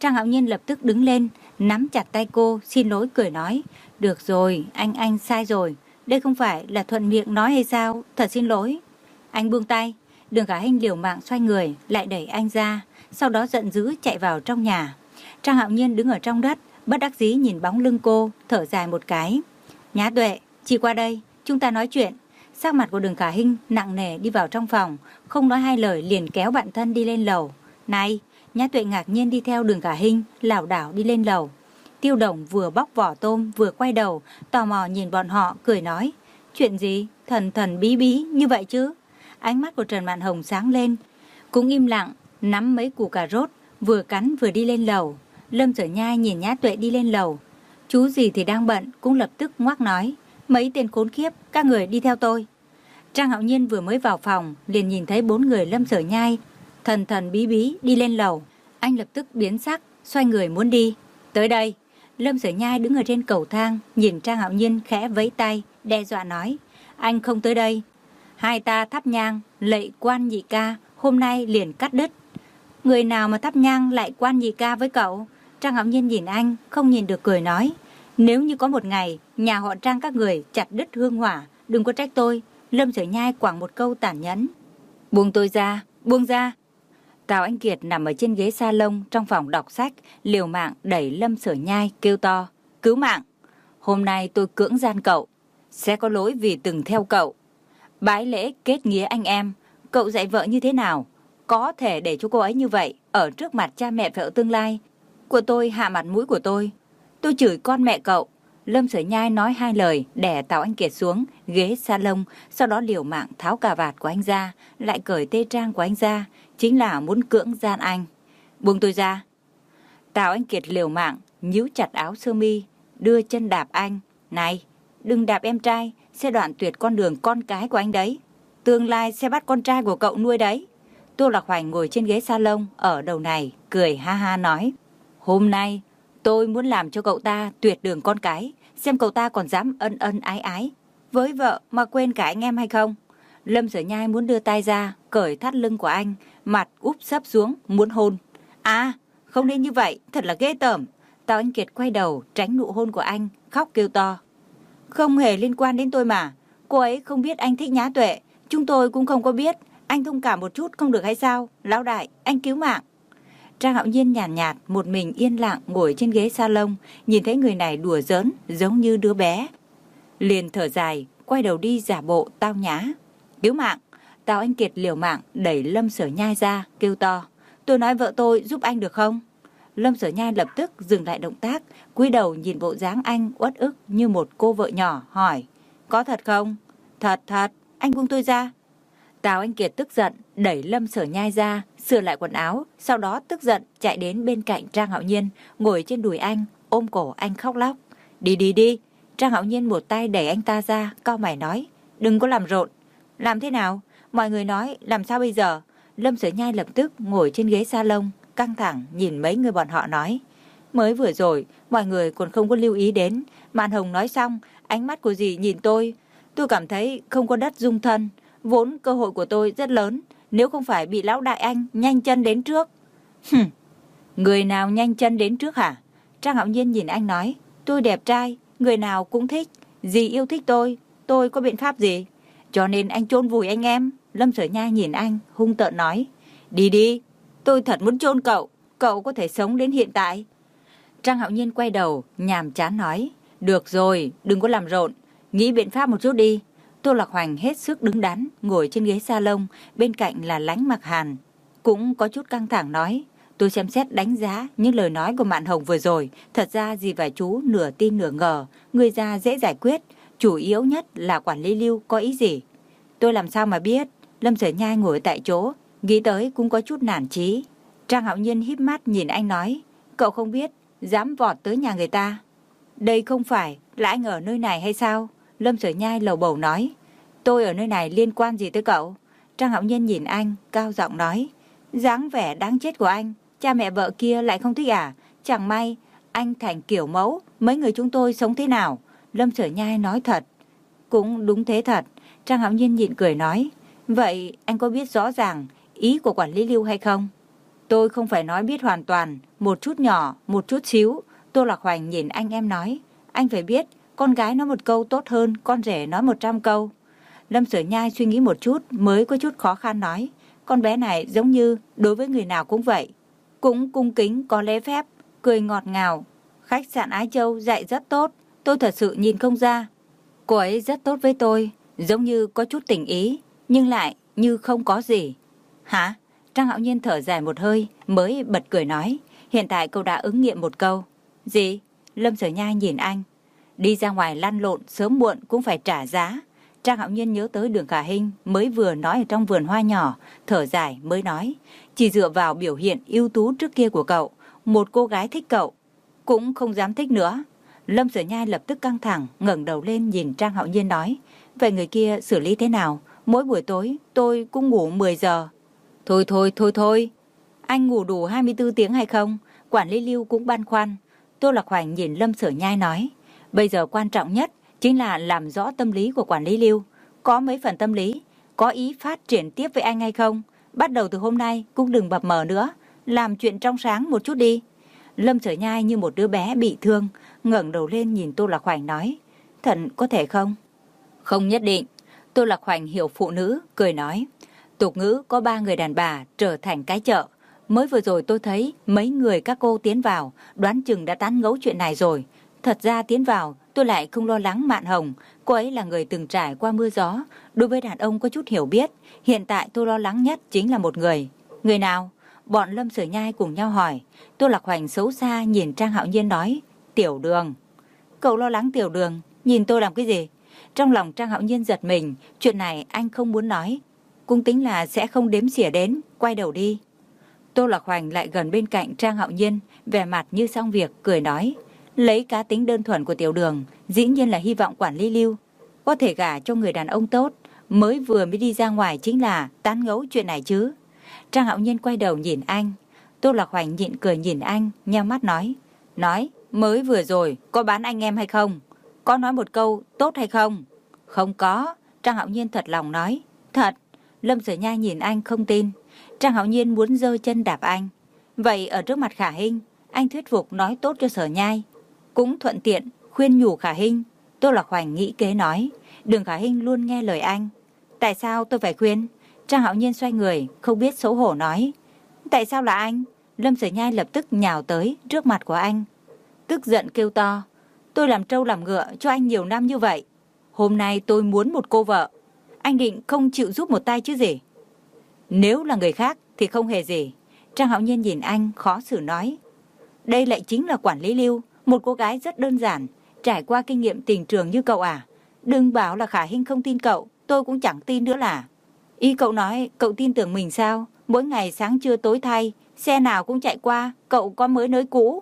Trang Hạo Nhiên lập tức đứng lên, nắm chặt tay cô, xin lỗi cười nói. Được rồi, anh anh sai rồi. Đây không phải là thuận miệng nói hay sao? Thật xin lỗi. Anh buông tay. Đường Khả Hinh liều mạng xoay người, lại đẩy anh ra, sau đó giận dữ chạy vào trong nhà. Trang Hạo Nhiên đứng ở trong đất, bất đắc dĩ nhìn bóng lưng cô, thở dài một cái. Nhã Tuệ, chị qua đây, chúng ta nói chuyện. Sắc mặt của Đường Khả Hinh nặng nề đi vào trong phòng, không nói hai lời liền kéo bạn thân đi lên lầu. Này, Nhã Tuệ ngạc nhiên đi theo Đường Khả Hinh, lảo đảo đi lên lầu. Tiêu Đồng vừa bóc vỏ tôm vừa quay đầu, tò mò nhìn bọn họ, cười nói. Chuyện gì? Thần thần bí bí như vậy chứ? Ánh mắt của Trần Mạn Hồng sáng lên, cũng im lặng, nắm mấy củ cà rốt, vừa cắn vừa đi lên lầu. Lâm Sở Nhai nhìn Nhã Tuệ đi lên lầu. Chú gì thì đang bận, cũng lập tức ngoác nói. Mấy tên khốn khiếp, các người đi theo tôi. Trang Hạo Nhiên vừa mới vào phòng, liền nhìn thấy bốn người Lâm Sở Nhai, thần thần bí bí đi lên lầu. Anh lập tức biến sắc, xoay người muốn đi. Tới đây. Lâm Sở Nhai đứng ở trên cầu thang, nhìn Trang Hạo Nhiên khẽ vẫy tay, đe dọa nói. Anh không tới đây. Hai ta thắp nhang, lạy quan nhị ca, hôm nay liền cắt đứt. Người nào mà thắp nhang lại quan nhị ca với cậu? Trang Hạo Nhiên nhìn anh, không nhìn được cười nói. Nếu như có một ngày, nhà họ Trang các người chặt đứt hương hỏa, đừng có trách tôi. Lâm Sở Nhai quẳng một câu tàn nhẫn. Buông tôi ra, buông ra. Tào Anh Kiệt nằm ở trên ghế salon trong phòng đọc sách, liều mạng đẩy Lâm Sở Nhai kêu to. Cứu mạng! Hôm nay tôi cưỡng gian cậu, sẽ có lỗi vì từng theo cậu. Bái lễ kết nghĩa anh em, cậu dạy vợ như thế nào? Có thể để cho cô ấy như vậy, ở trước mặt cha mẹ vợ tương lai của tôi hạ mặt mũi của tôi. Tôi chửi con mẹ cậu. Lâm Sở Nhai nói hai lời, đè Tào Anh Kiệt xuống ghế salon, sau đó liều mạng tháo cà vạt của anh ra, lại cởi tê trang của anh ra, chính là muốn cưỡng gian anh. Buông tôi ra. Tào Anh Kiệt liều mạng nhíu chặt áo sơ mi, đưa chân đạp anh. Này, đừng đạp em trai, sẽ đoạn tuyệt con đường con cái của anh đấy. Tương lai sẽ bắt con trai của cậu nuôi đấy. Tô Lạc Hoành ngồi trên ghế salon ở đầu này, cười ha ha nói. Hôm nay tôi muốn làm cho cậu ta tuyệt đường con cái, xem cậu ta còn dám ân ân ái ái với vợ mà quên cả anh em hay không. Lâm Sở Nhai muốn đưa tay ra, cởi thắt lưng của anh, mặt úp sấp xuống, muốn hôn. À, không nên như vậy, thật là ghê tởm. Tào Anh Kiệt quay đầu, tránh nụ hôn của anh, khóc kêu to. Không hề liên quan đến tôi mà, cô ấy không biết anh thích Nhã Tuệ, chúng tôi cũng không có biết, anh thông cảm một chút không được hay sao? Lão đại, anh cứu mạng. Trang Hạo Nhiên nhàn nhạt, nhạt, một mình yên lặng ngồi trên ghế salon, nhìn thấy người này đùa giỡn giống như đứa bé. Liền thở dài, quay đầu đi giả bộ tao nhã. Cứu mạng! Tào Anh Kiệt liều mạng đẩy Lâm Sở Nhai ra, kêu to. Tôi nói vợ tôi giúp anh được không? Lâm Sở Nhai lập tức dừng lại động tác, cúi đầu nhìn bộ dáng anh uất ức như một cô vợ nhỏ, hỏi. Có thật không? Thật thật, anh buông tôi ra. Tào Anh Kiệt tức giận, đẩy Lâm Sở Nhai ra, sửa lại quần áo, sau đó tức giận chạy đến bên cạnh Trang Hạo Nhiên, ngồi trên đùi anh, ôm cổ anh khóc lóc. Đi đi đi. Trang Hạo Nhiên một tay đẩy anh ta ra, cau mày nói. Đừng có làm rộn. Làm thế nào? Mọi người nói, làm sao bây giờ? Lâm Sở Nhai lập tức ngồi trên ghế salon, căng thẳng nhìn mấy người bọn họ nói. Mới vừa rồi, mọi người còn không có lưu ý đến. Mạn Hồng nói xong, ánh mắt của dì nhìn tôi. Tôi cảm thấy không có đất dung thân. Vốn cơ hội của tôi rất lớn, nếu không phải bị lão đại anh nhanh chân đến trước. Hừm, người nào nhanh chân đến trước hả? Trang Hạo Nhiên nhìn anh nói, tôi đẹp trai, người nào cũng thích, dì yêu thích tôi, tôi có biện pháp gì? Cho nên anh chôn vùi anh em. Lâm Sở Nhai nhìn anh, hung tợn nói, đi đi, tôi thật muốn chôn cậu, cậu có thể sống đến hiện tại. Trang Hạo Nhiên quay đầu, nhàm chán nói, được rồi, đừng có làm rộn, nghĩ biện pháp một chút đi. Tô Lạc Hoành hết sức đứng đắn, ngồi trên ghế salon, bên cạnh là Lánh Mặc Hàn. Cũng có chút căng thẳng nói, tôi xem xét đánh giá những lời nói của Mạn Hồng vừa rồi, thật ra dì và chú nửa tin nửa ngờ, người già dễ giải quyết, chủ yếu nhất là quản lý Lưu có ý gì. Tôi làm sao mà biết? Lâm Sở Nhai ngồi tại chỗ, nghĩ tới cũng có chút nản chí. Trang Hạo Nhiên híp mắt nhìn anh nói, cậu không biết, dám vọt tới nhà người ta. Đây không phải là anh ở nơi này hay sao? Lâm Sở Nhai lầu bầu nói, tôi ở nơi này liên quan gì tới cậu? Trang Hạo Nhiên nhìn anh, cao giọng nói, dáng vẻ đáng chết của anh, cha mẹ vợ kia lại không thích à? Chẳng may, anh thành kiểu mẫu, mấy người chúng tôi sống thế nào? Lâm Sở Nhai nói thật. Cũng đúng thế thật. Trang Hạo Nhiên nhịn cười nói, vậy anh có biết rõ ràng ý của quản lý Lưu hay không? Tôi không phải nói biết hoàn toàn, một chút nhỏ, một chút xíu. Tô Lạc Hoành nhìn anh em nói, anh phải biết, con gái nói một câu tốt hơn con rể nói một trăm câu. Lâm Sở Nhai suy nghĩ một chút mới có chút khó khăn nói, con bé này giống như đối với người nào cũng vậy. Cũng cung kính có lễ phép, cười ngọt ngào. Khách sạn Ái Châu dạy rất tốt, tôi thật sự nhìn không ra. Cô ấy rất tốt với tôi, giống như có chút tình ý, nhưng lại như không có gì. Hả? Trang Hạo Nhiên thở dài một hơi mới bật cười nói, hiện tại cậu đã ứng nghiệm một câu. Gì? Lâm Sở Nhai nhìn anh. Đi ra ngoài lăn lộn sớm muộn cũng phải trả giá. Trang Hạo Nhiên nhớ tới Đường Khả Hinh mới vừa nói ở trong vườn hoa nhỏ, thở dài mới nói, chỉ dựa vào biểu hiện ưu tú trước kia của cậu, một cô gái thích cậu cũng không dám thích nữa. Lâm Sở Nhai lập tức căng thẳng, ngẩng đầu lên nhìn Trang Hạo Nhiên nói, vậy người kia xử lý thế nào? Mỗi buổi tối tôi cũng ngủ mười giờ. Thôi thôi thôi thôi, anh ngủ đủ hai mươi tư tiếng hay không? Quản lý Lưu cũng băn khoăn. Tô Lạc Hoành nhìn Lâm Sở Nhai nói, bây giờ quan trọng nhất chính là làm rõ tâm lý của quản lý Lưu. Có mấy phần tâm lý, có ý phát triển tiếp với anh hay không? Bắt đầu từ hôm nay cũng đừng bập mờ nữa, làm chuyện trong sáng một chút đi. Lâm Sở Nhai như một đứa bé bị thương, ngẩng đầu lên nhìn Tô Lạc Hoành nói, thật có thể không? Không nhất định. Tô Lạc Hoành hiểu phụ nữ, cười nói, tục ngữ có ba người đàn bà trở thành cái chợ. Mới vừa rồi tôi thấy mấy người các cô tiến vào, đoán chừng đã tán gẫu chuyện này rồi. Thật ra tiến vào, tôi lại không lo lắng Mạn Hồng. Cô ấy là người từng trải qua mưa gió, đối với đàn ông có chút hiểu biết. Hiện tại tôi lo lắng nhất chính là một người. Người nào? Bọn Lâm Sở Nhai cùng nhau hỏi. Tô Lạc Hoành xấu xa nhìn Trang Hạo Nhiên nói, Tiểu Đường. Cậu lo lắng Tiểu Đường, nhìn tôi làm cái gì? Trong lòng Trang Hạo Nhiên giật mình, chuyện này anh không muốn nói. Cũng tính là sẽ không đếm xỉa đến, quay đầu đi. Tô Lạc Hoành lại gần bên cạnh Trang Hạo Nhiên, vẻ mặt như xong việc, cười nói, lấy cá tính đơn thuần của Tiểu Đường, dĩ nhiên là hy vọng quản lý Lưu có thể gả cho người đàn ông tốt, mới vừa mới đi ra ngoài chính là tán gẫu chuyện này chứ. Trang Hạo Nhiên quay đầu nhìn anh. Tô Lạc Hoành nhịn cười nhìn anh, nheo mắt nói, nói, mới vừa rồi có bán anh em hay không? Có nói một câu tốt hay không? Không có. Trang Hạo Nhiên thật lòng nói, thật. Lâm Sở Nhai nhìn anh không tin. Trang Hạo Nhiên muốn giơ chân đạp anh. Vậy ở trước mặt Khả Hinh, anh thuyết phục nói tốt cho Sở Nhai, cũng thuận tiện khuyên nhủ Khả Hinh. Tô Lạc Hoành nghĩ kế nói, Đường Khả Hinh luôn nghe lời anh. Tại sao tôi phải khuyên? Trang Hạo Nhiên xoay người, không biết xấu hổ nói, tại sao là anh? Lâm Sở Nhai lập tức nhào tới trước mặt của anh, tức giận kêu to, tôi làm trâu làm ngựa cho anh nhiều năm như vậy, hôm nay tôi muốn một cô vợ, anh định không chịu giúp một tay chứ gì? Nếu là người khác thì không hề gì. Trang Hạo Nhiên nhìn anh khó xử nói, đây lại chính là quản lý Lưu, một cô gái rất đơn giản, trải qua kinh nghiệm tình trường như cậu à? Đừng bảo là Khả Hinh không tin cậu, tôi cũng chẳng tin nữa là. Ý cậu nói cậu tin tưởng mình sao? Mỗi ngày sáng trưa tối thay, xe nào cũng chạy qua, cậu có mới nới cũ.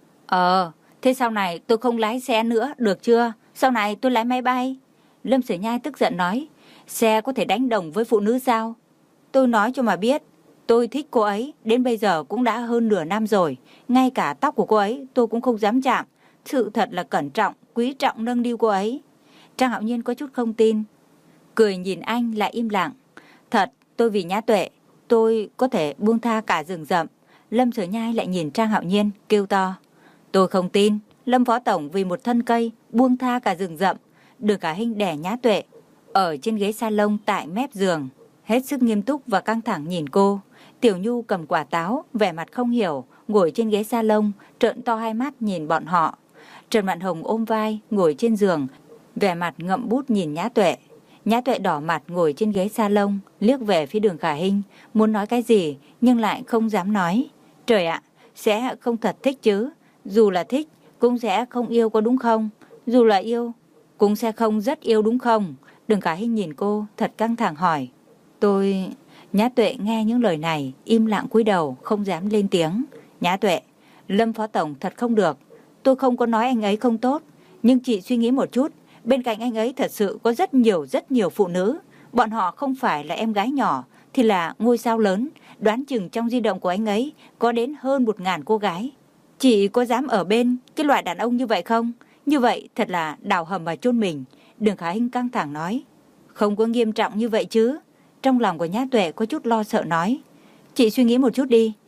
Ờ, thế sau này tôi không lái xe nữa, được chưa? Sau này tôi lái máy bay. Lâm Sở Nhai tức giận nói, xe có thể đánh đồng với phụ nữ sao? Tôi nói cho mà biết, tôi thích cô ấy, đến bây giờ cũng đã hơn nửa năm rồi. Ngay cả tóc của cô ấy tôi cũng không dám chạm. Sự thật là cẩn trọng, quý trọng nâng niu cô ấy. Trang Hạo Nhiên có chút không tin, cười nhìn anh lại im lặng. Thật, tôi vì Nhã Tuệ, tôi có thể buông tha cả rừng rậm. Lâm Sở Nhai lại nhìn Trang Hạo Nhiên, kêu to, tôi không tin, Lâm Phó Tổng vì một thân cây buông tha cả rừng rậm. Đường Khả Hinh đè Nhã Tuệ ở trên ghế salon tại mép giường, hết sức nghiêm túc và căng thẳng nhìn cô. Tiểu Nhu cầm quả táo, vẻ mặt không hiểu, ngồi trên ghế salon, trợn to hai mắt nhìn bọn họ. Trần Mạn Hồng ôm vai, ngồi trên giường, vẻ mặt ngậm bút nhìn Nhã Tuệ. Nhã Tuệ đỏ mặt ngồi trên ghế salon, liếc về phía Đường Khả Hinh, muốn nói cái gì nhưng lại không dám nói. Trời ạ, sẽ không thật thích chứ? Dù là thích, cũng sẽ không yêu có đúng không? Dù là yêu, cũng sẽ không rất yêu đúng không? Đường Khả Hinh nhìn cô, thật căng thẳng hỏi. Tôi... Nhã Tuệ nghe những lời này, im lặng cúi đầu, không dám lên tiếng. Nhã Tuệ, Lâm Phó Tổng thật không được. Tôi không có nói anh ấy không tốt, nhưng chị suy nghĩ một chút, bên cạnh anh ấy thật sự có rất nhiều rất nhiều phụ nữ. Bọn họ không phải là em gái nhỏ, thì là ngôi sao lớn. Đoán chừng trong di động của anh ấy có đến hơn một ngàn cô gái. Chị có dám ở bên cái loại đàn ông như vậy không? Như vậy thật là đào hầm mà chôn mình. Đường Khả Hinh căng thẳng nói. Không có nghiêm trọng như vậy chứ? Trong lòng của Nhã Tuệ có chút lo sợ nói. Chị suy nghĩ một chút đi.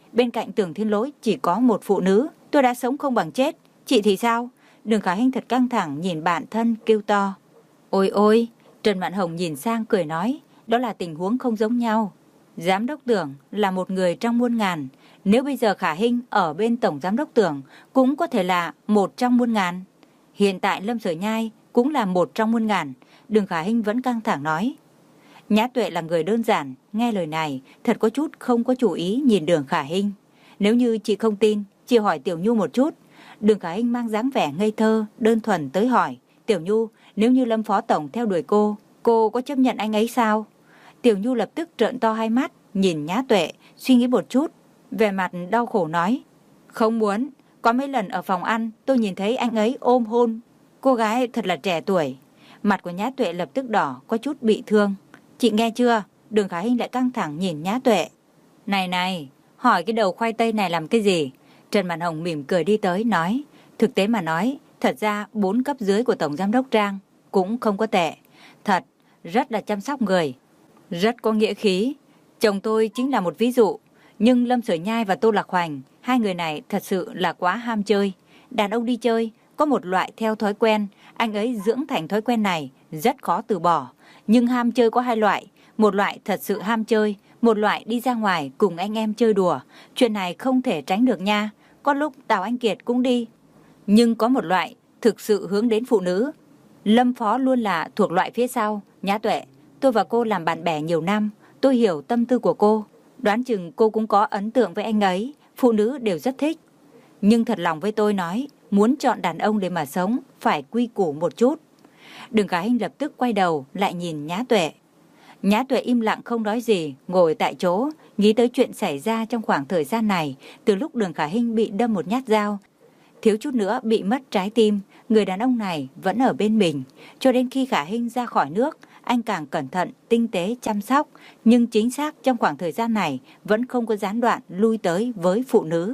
Bên cạnh Tưởng Thiên Lỗi chỉ có một phụ nữ, tôi đã sống không bằng chết. Chị thì sao? Đường Khả Hinh thật căng thẳng nhìn bạn thân kêu to. Ôi ôi, Trần Mạn Hồng nhìn sang cười nói, đó là tình huống không giống nhau. Giám đốc Tưởng là một người trong muôn ngàn. Nếu bây giờ Khả Hinh ở bên tổng giám đốc Tưởng cũng có thể là một trong muôn ngàn. Hiện tại Lâm Sở Nhai cũng là một trong muôn ngàn. Đường Khả Hinh vẫn căng thẳng nói. Nhã Tuệ là người đơn giản, nghe lời này thật có chút không có chủ ý nhìn Đường Khả Hinh. Nếu như chị không tin, chị hỏi Tiểu Nhu một chút. Đường Khả Hinh mang dáng vẻ ngây thơ, đơn thuần tới hỏi. Tiểu Nhu, nếu như Lâm Phó Tổng theo đuổi cô, cô có chấp nhận anh ấy sao? Tiểu Nhu lập tức trợn to hai mắt, nhìn Nhã Tuệ, suy nghĩ một chút, vẻ mặt đau khổ nói. Không muốn, có mấy lần ở phòng ăn tôi nhìn thấy anh ấy ôm hôn. Cô gái thật là trẻ tuổi. Mặt của Nhã Tuệ lập tức đỏ, có chút bị thương. Chị nghe chưa? Đường Khả Hinh lại căng thẳng nhìn Nhã Tuệ. Này này, hỏi cái đầu khoai tây này làm cái gì? Trần Mạn Hồng mỉm cười đi tới nói. Thực tế mà nói, thật ra bốn cấp dưới của Tổng Giám đốc Trang cũng không có tệ. Thật, rất là chăm sóc người. Rất có nghĩa khí. Chồng tôi chính là một ví dụ. Nhưng Lâm Sở Nhai và Tô Lạc Hoành, hai người này thật sự là quá ham chơi. Đàn ông đi chơi, có một loại theo thói quen. Anh ấy dưỡng thành thói quen này, rất khó từ bỏ. Nhưng ham chơi có hai loại. Một loại thật sự ham chơi, một loại đi ra ngoài cùng anh em chơi đùa. Chuyện này không thể tránh được nha. Có lúc Tào Anh Kiệt cũng đi. Nhưng có một loại thực sự hướng đến phụ nữ. Lâm Phó luôn là thuộc loại phía sau. Nhã Tuệ, tôi và cô làm bạn bè nhiều năm. Tôi hiểu tâm tư của cô. Đoán chừng cô cũng có ấn tượng với anh ấy. Phụ nữ đều rất thích. Nhưng thật lòng với tôi nói, muốn chọn đàn ông để mà sống, phải quy củ một chút. Đường Khả Hinh lập tức quay đầu lại nhìn Nhã Tuệ. Nhã Tuệ im lặng không nói gì, ngồi tại chỗ, nghĩ tới chuyện xảy ra trong khoảng thời gian này, từ lúc Đường Khả Hinh bị đâm một nhát dao. Thiếu chút nữa bị mất trái tim, người đàn ông này vẫn ở bên mình. Cho đến khi Khả Hinh ra khỏi nước, anh càng cẩn thận, tinh tế chăm sóc. Nhưng chính xác trong khoảng thời gian này vẫn không có gián đoạn lui tới với phụ nữ.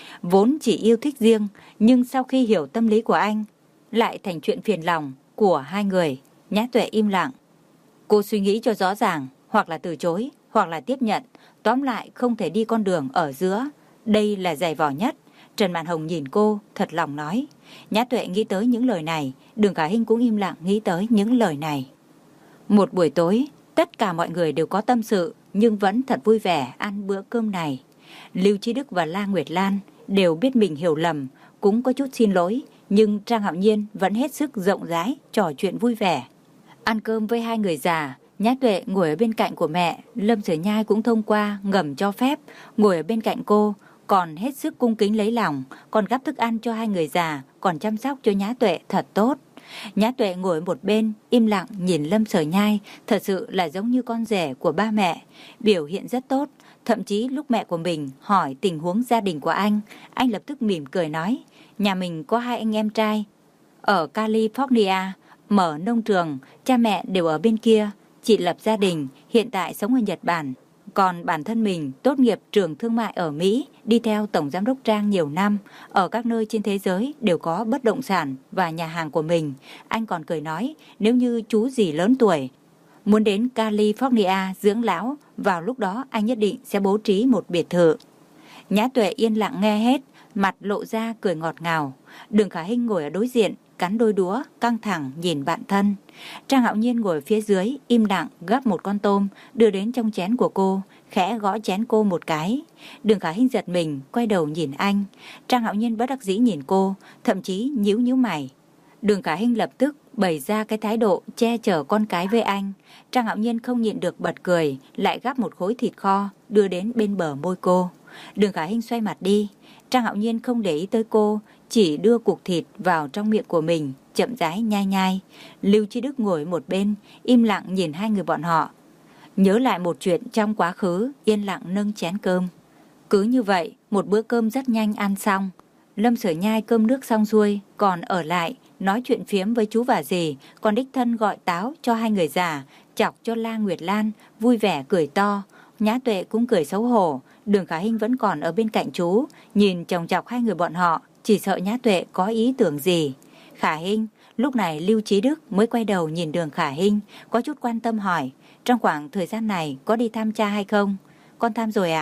Vốn chỉ yêu thích riêng, nhưng sau khi hiểu tâm lý của anh, lại thành chuyện phiền lòng của hai người. Nhã Tuệ im lặng. Cô suy nghĩ cho rõ ràng, hoặc là từ chối, hoặc là tiếp nhận. Tóm lại không thể đi con đường ở giữa. Đây là dày vò nhất. Trần Mạn Hồng nhìn cô, thật lòng nói. Nhã Tuệ nghĩ tới những lời này, Đường Khả Hinh cũng im lặng nghĩ tới những lời này. Một buổi tối, tất cả mọi người đều có tâm sự, nhưng vẫn thật vui vẻ ăn bữa cơm này. Lưu Chí Đức và La Nguyệt Lan đều biết mình hiểu lầm, cũng có chút xin lỗi, nhưng Trang Hạo Nhiên vẫn hết sức rộng rãi, trò chuyện vui vẻ. Ăn cơm với hai người già, Nhã Tuệ ngồi ở bên cạnh của mẹ, Lâm Sở Nhai cũng thông qua ngầm cho phép, ngồi ở bên cạnh cô, còn hết sức cung kính lấy lòng, còn gắp thức ăn cho hai người già, còn chăm sóc cho Nhã Tuệ thật tốt. Nhã Tuệ ngồi một bên, im lặng nhìn Lâm Sở Nhai, thật sự là giống như con rể của ba mẹ, biểu hiện rất tốt. Thậm chí lúc mẹ của mình hỏi tình huống gia đình của anh, anh lập tức mỉm cười nói, nhà mình có hai anh em trai, ở California, mở nông trường, cha mẹ đều ở bên kia, chị lập gia đình, hiện tại sống ở Nhật Bản. Còn bản thân mình tốt nghiệp trường thương mại ở Mỹ, đi theo Tổng Giám đốc Trang nhiều năm, ở các nơi trên thế giới đều có bất động sản và nhà hàng của mình. Anh còn cười nói, nếu như chú gì lớn tuổi, muốn đến California dưỡng lão, vào lúc đó anh nhất định sẽ bố trí một biệt thự. Nhã Tuệ yên lặng nghe hết, mặt lộ ra cười ngọt ngào. Đường Khả Hinh ngồi ở đối diện, cắn đôi đũa, căng thẳng nhìn bạn thân. Trang Hạo Nhiên ngồi phía dưới, im lặng gắp một con tôm, đưa đến trong chén của cô, khẽ gõ chén cô một cái. Đường Khả Hinh giật mình, quay đầu nhìn anh. Trang Hạo Nhiên bất đắc dĩ nhìn cô, thậm chí nhíu nhíu mày. Đường Khả Hinh lập tức bày ra cái thái độ che chở con cái với anh. Trang Hạo Nhiên không nhịn được bật cười, lại gắp một khối thịt kho, đưa đến bên bờ môi cô. Đường Khả Hinh xoay mặt đi. Trang Hạo Nhiên không để ý tới cô, chỉ đưa cục thịt vào trong miệng của mình, chậm rãi nhai nhai. Lưu Chí Đức ngồi một bên, im lặng nhìn hai người bọn họ. Nhớ lại một chuyện trong quá khứ, yên lặng nâng chén cơm. Cứ như vậy, một bữa cơm rất nhanh ăn xong. Lâm Sở Nhai cơm nước xong xuôi, còn ở lại, nói chuyện phiếm với chú và dì, còn đích thân gọi táo cho hai người già, chọc cho La Nguyệt Lan, vui vẻ cười to. Nhã Tuệ cũng cười xấu hổ. Đường Khả Hinh vẫn còn ở bên cạnh chú, nhìn chòng chọc hai người bọn họ, chỉ sợ Nhã Tuệ có ý tưởng gì. Khả Hinh, lúc này Lưu Chí Đức mới quay đầu nhìn Đường Khả Hinh, có chút quan tâm hỏi, trong khoảng thời gian này có đi thăm cha hay không? Con thăm rồi ạ.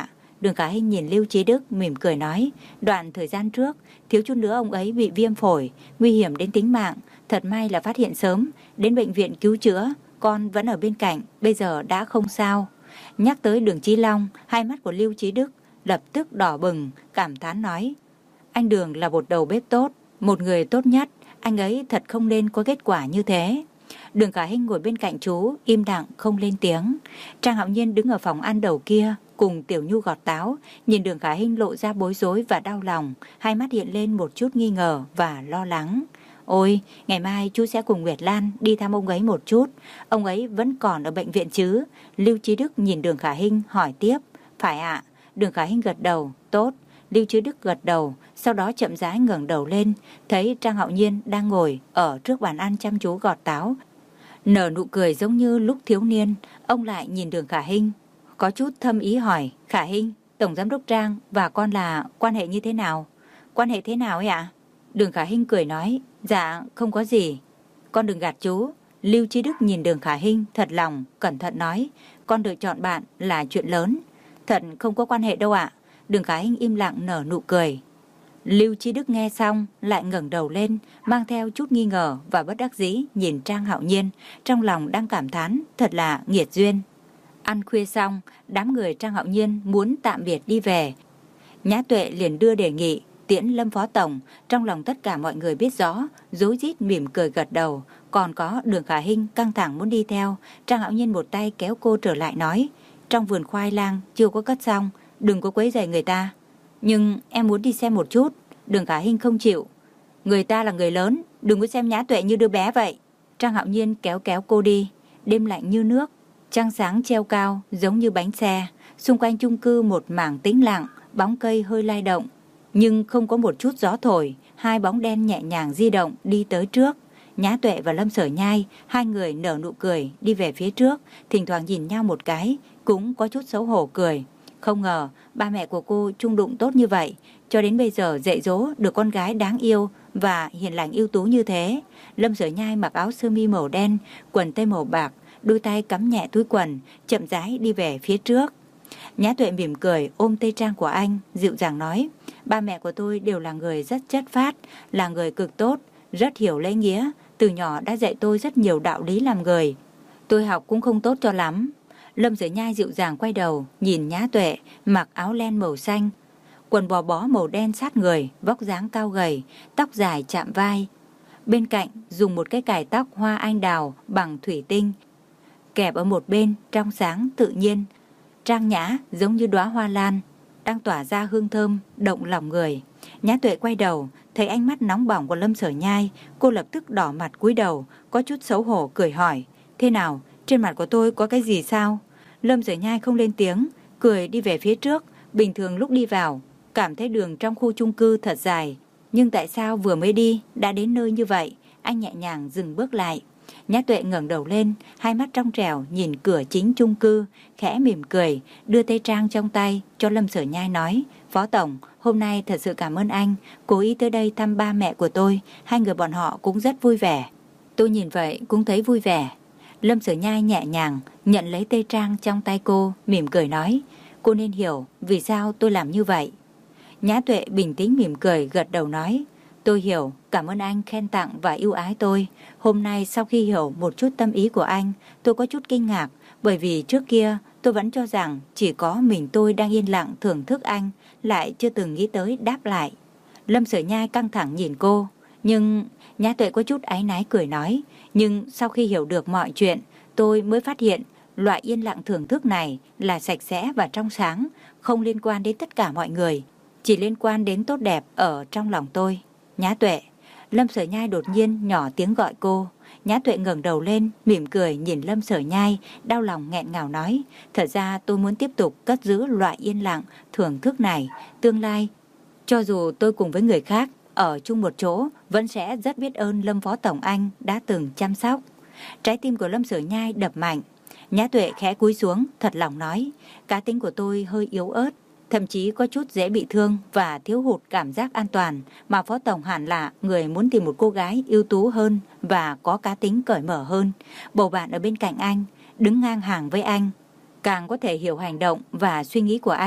Đường Khả Hinh nhìn Lưu Chí Đức mỉm cười nói, đoạn thời gian trước, thiếu chút nữa ông ấy bị viêm phổi, nguy hiểm đến tính mạng. Thật may là phát hiện sớm, đến bệnh viện cứu chữa, con vẫn ở bên cạnh, bây giờ đã không sao. Nhắc tới Đường Chí Long, hai mắt của Lưu Chí Đức lập tức đỏ bừng, cảm thán nói, anh Đường là một đầu bếp tốt, một người tốt nhất, anh ấy thật không nên có kết quả như thế. Đường Khả Hinh ngồi bên cạnh chú, im lặng không lên tiếng. Trang Hạo Nhiên đứng ở phòng ăn đầu kia, cùng Tiểu Nhu gọt táo, nhìn Đường Khả Hinh lộ ra bối rối và đau lòng, hai mắt hiện lên một chút nghi ngờ và lo lắng. Ôi, ngày mai chú sẽ cùng Nguyệt Lan đi thăm ông ấy một chút, ông ấy vẫn còn ở bệnh viện chứ? Lưu Chí Đức nhìn Đường Khả Hinh hỏi tiếp. Phải ạ. Đường Khả Hinh gật đầu. Tốt. Lưu Chí Đức gật đầu, sau đó chậm rãi ngẩng đầu lên, thấy Trang Hạo Nhiên đang ngồi ở trước bàn ăn chăm chú gọt táo, nở nụ cười giống như lúc thiếu niên. Ông lại nhìn Đường Khả Hinh, có chút thâm ý hỏi, Khả Hinh, Tổng Giám đốc Trang và con là quan hệ như thế nào? Quan hệ thế nào ấy ạ? Đường Khả Hinh cười nói, dạ không có gì. Con đừng gạt chú. Lưu Chí Đức nhìn Đường Khả Hinh thật lòng, cẩn thận nói, con được chọn bạn là chuyện lớn. Thật không có quan hệ đâu ạ. Đường Khả Hinh im lặng nở nụ cười. Lưu Chí Đức nghe xong lại ngẩng đầu lên, mang theo chút nghi ngờ và bất đắc dĩ nhìn Trang Hạo Nhiên, trong lòng đang cảm thán thật là nghiệt duyên. Ăn khuya xong, đám người Trang Hạo Nhiên muốn tạm biệt đi về. Nhã Tuệ liền đưa đề nghị tiễn Lâm Phó Tổng, trong lòng tất cả mọi người biết rõ, rối rít mỉm cười gật đầu. Còn có Đường Khả Hinh căng thẳng muốn đi theo, Trang Hạo Nhiên một tay kéo cô trở lại nói, trong vườn khoai lang chưa có cất xong, đừng có quấy rầy người ta. Nhưng em muốn đi xem một chút. Đường Khả Hinh không chịu. Người ta là người lớn, đừng có xem Nhã Tuệ như đứa bé vậy. Trang Hạo Nhiên kéo kéo cô đi. Đêm lạnh như nước, trăng sáng treo cao giống như bánh xe. Xung quanh chung cư một mảng tĩnh lặng, bóng cây hơi lay động, nhưng không có một chút gió thổi. Hai bóng đen nhẹ nhàng di động đi tới trước. Nhã Tuệ và Lâm Sở Nhai, hai người nở nụ cười đi về phía trước, thỉnh thoảng nhìn nhau một cái, cũng có chút xấu hổ cười. Không ngờ ba mẹ của cô chung đụng tốt như vậy, cho đến bây giờ dạy dỗ được con gái đáng yêu và hiền lành ưu tú như thế. Lâm Sở Nhai mặc áo sơ mi màu đen, quần tây màu bạc, đôi tay cắm nhẹ túi quần, chậm rãi đi về phía trước. Nhã Tuệ mỉm cười ôm tay Trang của anh, dịu dàng nói, ba mẹ của tôi đều là người rất chất phác, là người cực tốt, rất hiểu lễ nghĩa, từ nhỏ đã dạy tôi rất nhiều đạo lý làm người. Tôi học cũng không tốt cho lắm. Lâm Sở Nhai dịu dàng quay đầu, nhìn Nhã Tuệ, mặc áo len màu xanh, quần bò bó màu đen sát người, vóc dáng cao gầy, tóc dài chạm vai. Bên cạnh dùng một cái cài tóc hoa anh đào bằng thủy tinh, kẹp ở một bên, trong sáng tự nhiên, trang nhã giống như đóa hoa lan, đang tỏa ra hương thơm, động lòng người. Nhã Tuệ quay đầu, thấy ánh mắt nóng bỏng của Lâm Sở Nhai, cô lập tức đỏ mặt cúi đầu, có chút xấu hổ cười hỏi, thế nào, trên mặt của tôi có cái gì sao? Lâm Sở Nhai không lên tiếng, cười đi về phía trước. Bình thường lúc đi vào, cảm thấy đường trong khu chung cư thật dài, nhưng tại sao vừa mới đi đã đến nơi như vậy? Anh nhẹ nhàng dừng bước lại. Nhã Tuệ ngẩng đầu lên, hai mắt trong trẻo nhìn cửa chính chung cư, khẽ mỉm cười, đưa tay Trang trong tay cho Lâm Sở Nhai nói, Phó Tổng, hôm nay thật sự cảm ơn anh, cố ý tới đây thăm ba mẹ của tôi, hai người bọn họ cũng rất vui vẻ. Tôi nhìn vậy cũng thấy vui vẻ. Lâm Sở Nhai nhẹ nhàng nhận lấy tay Trang trong tay cô, mỉm cười nói, cô nên hiểu vì sao tôi làm như vậy. Nhã Tuệ bình tĩnh mỉm cười gật đầu nói, tôi hiểu, cảm ơn anh khen tặng và yêu ái tôi. Hôm nay sau khi hiểu một chút tâm ý của anh, tôi có chút kinh ngạc, bởi vì trước kia tôi vẫn cho rằng chỉ có mình tôi đang yên lặng thưởng thức anh, lại chưa từng nghĩ tới đáp lại. Lâm Sở Nhai căng thẳng nhìn cô, nhưng Nhã Tuệ có chút áy náy cười nói, nhưng sau khi hiểu được mọi chuyện, tôi mới phát hiện loại yên lặng thưởng thức này là sạch sẽ và trong sáng, không liên quan đến tất cả mọi người, chỉ liên quan đến tốt đẹp ở trong lòng tôi. Nhã Tuệ. Lâm Sở Nhai đột nhiên nhỏ tiếng gọi cô. Nhã Tuệ ngẩng đầu lên, mỉm cười nhìn Lâm Sở Nhai, đau lòng nghẹn ngào nói, thật ra tôi muốn tiếp tục cất giữ loại yên lặng thưởng thức này. Tương lai, cho dù tôi cùng với người khác ở chung một chỗ, vẫn sẽ rất biết ơn Lâm Phó Tổng anh đã từng chăm sóc. Trái tim của Lâm Sở Nhai đập mạnh. Nhã Tuệ khẽ cúi xuống, thật lòng nói, cá tính của tôi hơi yếu ớt, thậm chí có chút dễ bị thương và thiếu hụt cảm giác an toàn, mà Phó Tổng hẳn là người muốn tìm một cô gái ưu tú hơn và có cá tính cởi mở hơn. Bầu bạn ở bên cạnh anh, đứng ngang hàng với anh, càng có thể hiểu hành động và suy nghĩ của anh.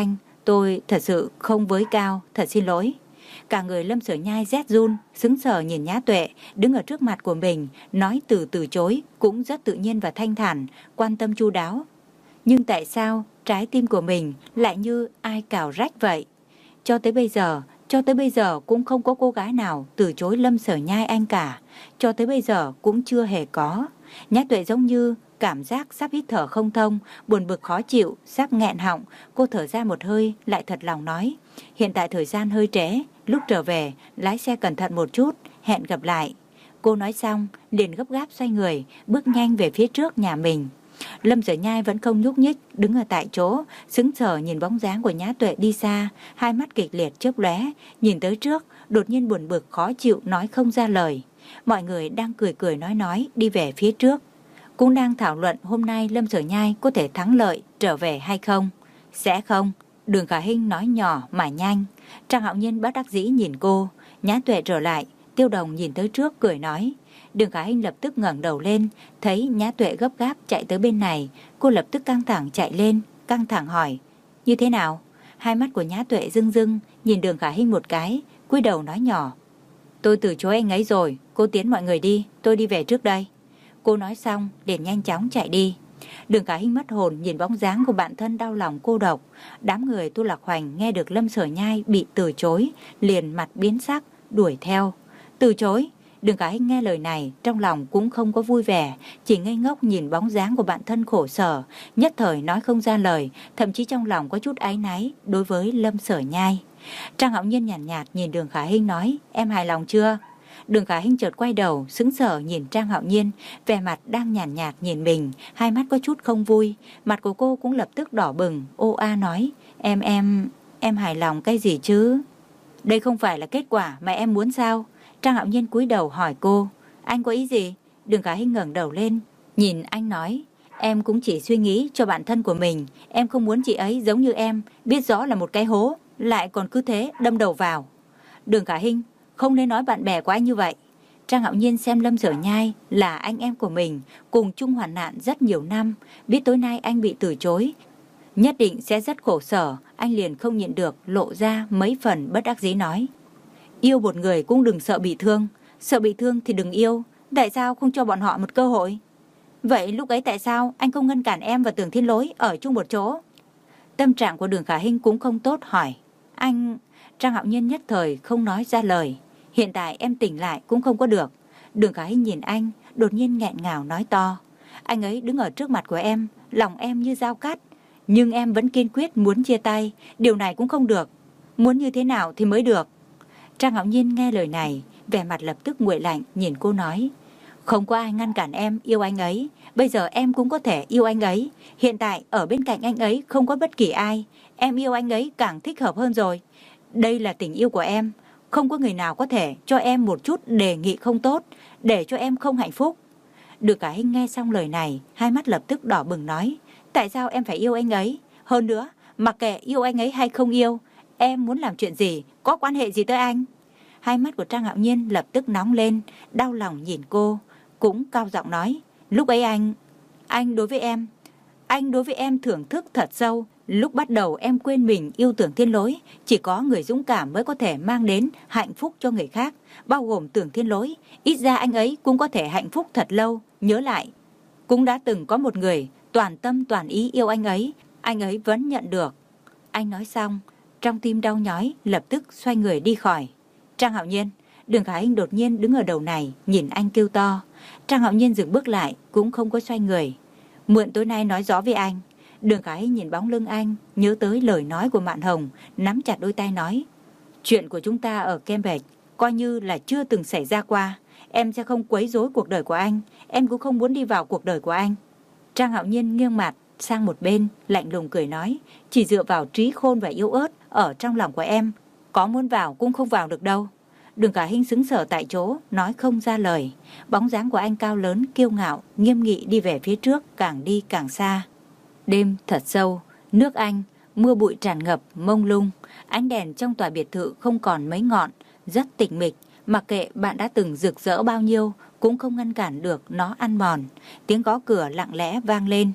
Tôi thật sự không với cao, thật xin lỗi. Cả người Lâm Sở Nhai rét run, sững sờ nhìn Nhã Tuệ đứng ở trước mặt của mình, nói từ từ chối cũng rất tự nhiên và thanh thản, quan tâm chu đáo. Nhưng tại sao trái tim của mình lại như ai cào rách vậy? Cho tới bây giờ, cho tới bây giờ cũng không có cô gái nào từ chối Lâm Sở Nhai anh cả. Cho tới bây giờ cũng chưa hề có. Nhã Tuệ giống như cảm giác sắp hít thở không thông, buồn bực khó chịu, sắp nghẹn họng. Cô thở ra một hơi, lại thật lòng nói: hiện tại thời gian hơi trễ, lúc trở về lái xe cẩn thận một chút, hẹn gặp lại. Cô nói xong liền gấp gáp xoay người, bước nhanh về phía trước nhà mình. Lâm Sở Nhai vẫn không nhúc nhích, đứng ở tại chỗ, sững sờ nhìn bóng dáng của Nhã Tuệ đi xa, hai mắt kịch liệt chớp lóe, nhìn tới trước, đột nhiên buồn bực khó chịu nói không ra lời. Mọi người đang cười cười nói nói đi về phía trước, cũng đang thảo luận hôm nay Lâm Sở Nhai có thể thắng lợi trở về hay không. Sẽ không, Đường Khả Hinh nói nhỏ mà nhanh. Trang Hạo Nhiên bất đắc dĩ nhìn cô. Nhã Tuệ trở lại, Tiêu Đồng nhìn tới trước cười nói. Đường Khả Hinh lập tức ngẩng đầu lên, thấy Nhã Tuệ gấp gáp chạy tới bên này, cô lập tức căng thẳng chạy lên, căng thẳng hỏi: như thế nào? Hai mắt của Nhã Tuệ rưng rưng nhìn Đường Khả Hinh một cái, cúi đầu nói nhỏ: tôi từ chối anh ấy rồi, cô tiến mọi người đi, tôi đi về trước đây. Cô nói xong liền nhanh chóng chạy đi. Đường Khả Hinh mất hồn nhìn bóng dáng của bạn thân đau lòng cô độc. Đám người Tu Lạc Hoành nghe được Lâm Sở Nhai bị từ chối, liền mặt biến sắc đuổi theo. Từ chối? Đường Khả Hinh nghe lời này trong lòng cũng không có vui vẻ, chỉ ngây ngốc nhìn bóng dáng của bạn thân khổ sở, nhất thời nói không ra lời, thậm chí trong lòng có chút áy náy đối với Lâm Sở Nhai. Trang Hạo Nhiên nhàn nhạt, nhạt nhìn Đường Khả Hinh nói: em hài lòng chưa? Đường Khả Hinh chợt quay đầu sững sờ nhìn Trang Hạo Nhiên, vẻ mặt đang nhàn nhạt, nhạt nhìn mình, hai mắt có chút không vui, mặt của cô cũng lập tức đỏ bừng, ô a nói: em em em hài lòng cái gì chứ? Đây không phải là kết quả mà em muốn sao? Trang Hạo Nhiên cúi đầu hỏi cô: anh có ý gì? Đường Khả Hinh ngẩng đầu lên nhìn anh nói: em cũng chỉ suy nghĩ cho bản thân của mình, em không muốn chị ấy giống như em, biết rõ là một cái hố lại còn cứ thế đâm đầu vào. Đường Khả Hinh, không nên nói bạn bè của anh như vậy. Trang Hạo Nhiên xem Lâm Sở Nhai là anh em của mình, cùng chung hoạn nạn rất nhiều năm, biết tối nay anh bị từ chối, nhất định sẽ rất khổ sở, anh liền không nhịn được lộ ra mấy phần bất đắc dĩ nói: yêu một người cũng đừng sợ bị thương, sợ bị thương thì đừng yêu, tại sao không cho bọn họ một cơ hội? Vậy lúc ấy tại sao anh không ngăn cản em và Tưởng Thiên Lỗi ở chung một chỗ? Tâm trạng của Đường Khả Hinh cũng không tốt hỏi: anh... Trang Hạo Nhiên nhất thời không nói ra lời. Hiện tại em tỉnh lại cũng không có được. Đường Khả Hinh nhìn anh, đột nhiên nghẹn ngào nói to: anh ấy đứng ở trước mặt của em, lòng em như dao cắt, nhưng em vẫn kiên quyết muốn chia tay, điều này cũng không được. Muốn như thế nào thì mới được? Trang Hạo Nhiên nghe lời này, vẻ mặt lập tức nguội lạnh nhìn cô nói: không có ai ngăn cản em yêu anh ấy, bây giờ em cũng có thể yêu anh ấy. Hiện tại ở bên cạnh anh ấy không có bất kỳ ai, em yêu anh ấy càng thích hợp hơn rồi. Đây là tình yêu của em, không có người nào có thể cho em một chút đề nghị không tốt, để cho em không hạnh phúc. Đường Khả Hinh nghe xong lời này, hai mắt lập tức đỏ bừng nói: tại sao em phải yêu anh ấy? Hơn nữa, mặc kệ yêu anh ấy hay không yêu, em muốn làm chuyện gì, có quan hệ gì tới anh? Hai mắt của Trang Hạo Nhiên lập tức nóng lên, đau lòng nhìn cô, cũng cao giọng nói: lúc ấy anh, anh đối với em, anh đối với em thưởng thức thật sâu. Lúc bắt đầu em quên mình yêu Tưởng Thiên Lỗi, chỉ có người dũng cảm mới có thể mang đến hạnh phúc cho người khác, bao gồm Tưởng Thiên Lỗi. Ít ra anh ấy cũng có thể hạnh phúc thật lâu. Nhớ lại, cũng đã từng có một người toàn tâm toàn ý yêu anh ấy, anh ấy vẫn nhận được. Anh nói xong, trong tim đau nhói, lập tức xoay người đi khỏi. Trang Hạo Nhiên. Đường Khả Hinh đột nhiên đứng ở đầu này, nhìn anh kêu to. Trang Hạo Nhiên dừng bước lại, cũng không có xoay người. Mượn tối nay nói rõ với anh. Đường Khả Hinh nhìn bóng lưng anh, nhớ tới lời nói của Mạn Hồng, nắm chặt đôi tay nói: chuyện của chúng ta ở Cambridge coi như là chưa từng xảy ra qua. Em sẽ không quấy rối cuộc đời của anh, em cũng không muốn đi vào cuộc đời của anh. Trang Hạo Nhiên nghiêng mặt sang một bên, lạnh lùng cười nói: chỉ dựa vào trí khôn và yếu ớt ở trong lòng của em, có muốn vào cũng không vào được đâu. Đường Khả Hinh sững sờ tại chỗ, nói không ra lời. Bóng dáng của anh cao lớn, kiêu ngạo, nghiêm nghị đi về phía trước, càng đi càng xa. Đêm thật sâu, nước Anh, mưa bụi tràn ngập, mông lung. Ánh đèn trong tòa biệt thự không còn mấy ngọn, rất tĩnh mịch. Mặc kệ bạn đã từng rực rỡ bao nhiêu, cũng không ngăn cản được nó ăn mòn. Tiếng gõ cửa lặng lẽ vang lên.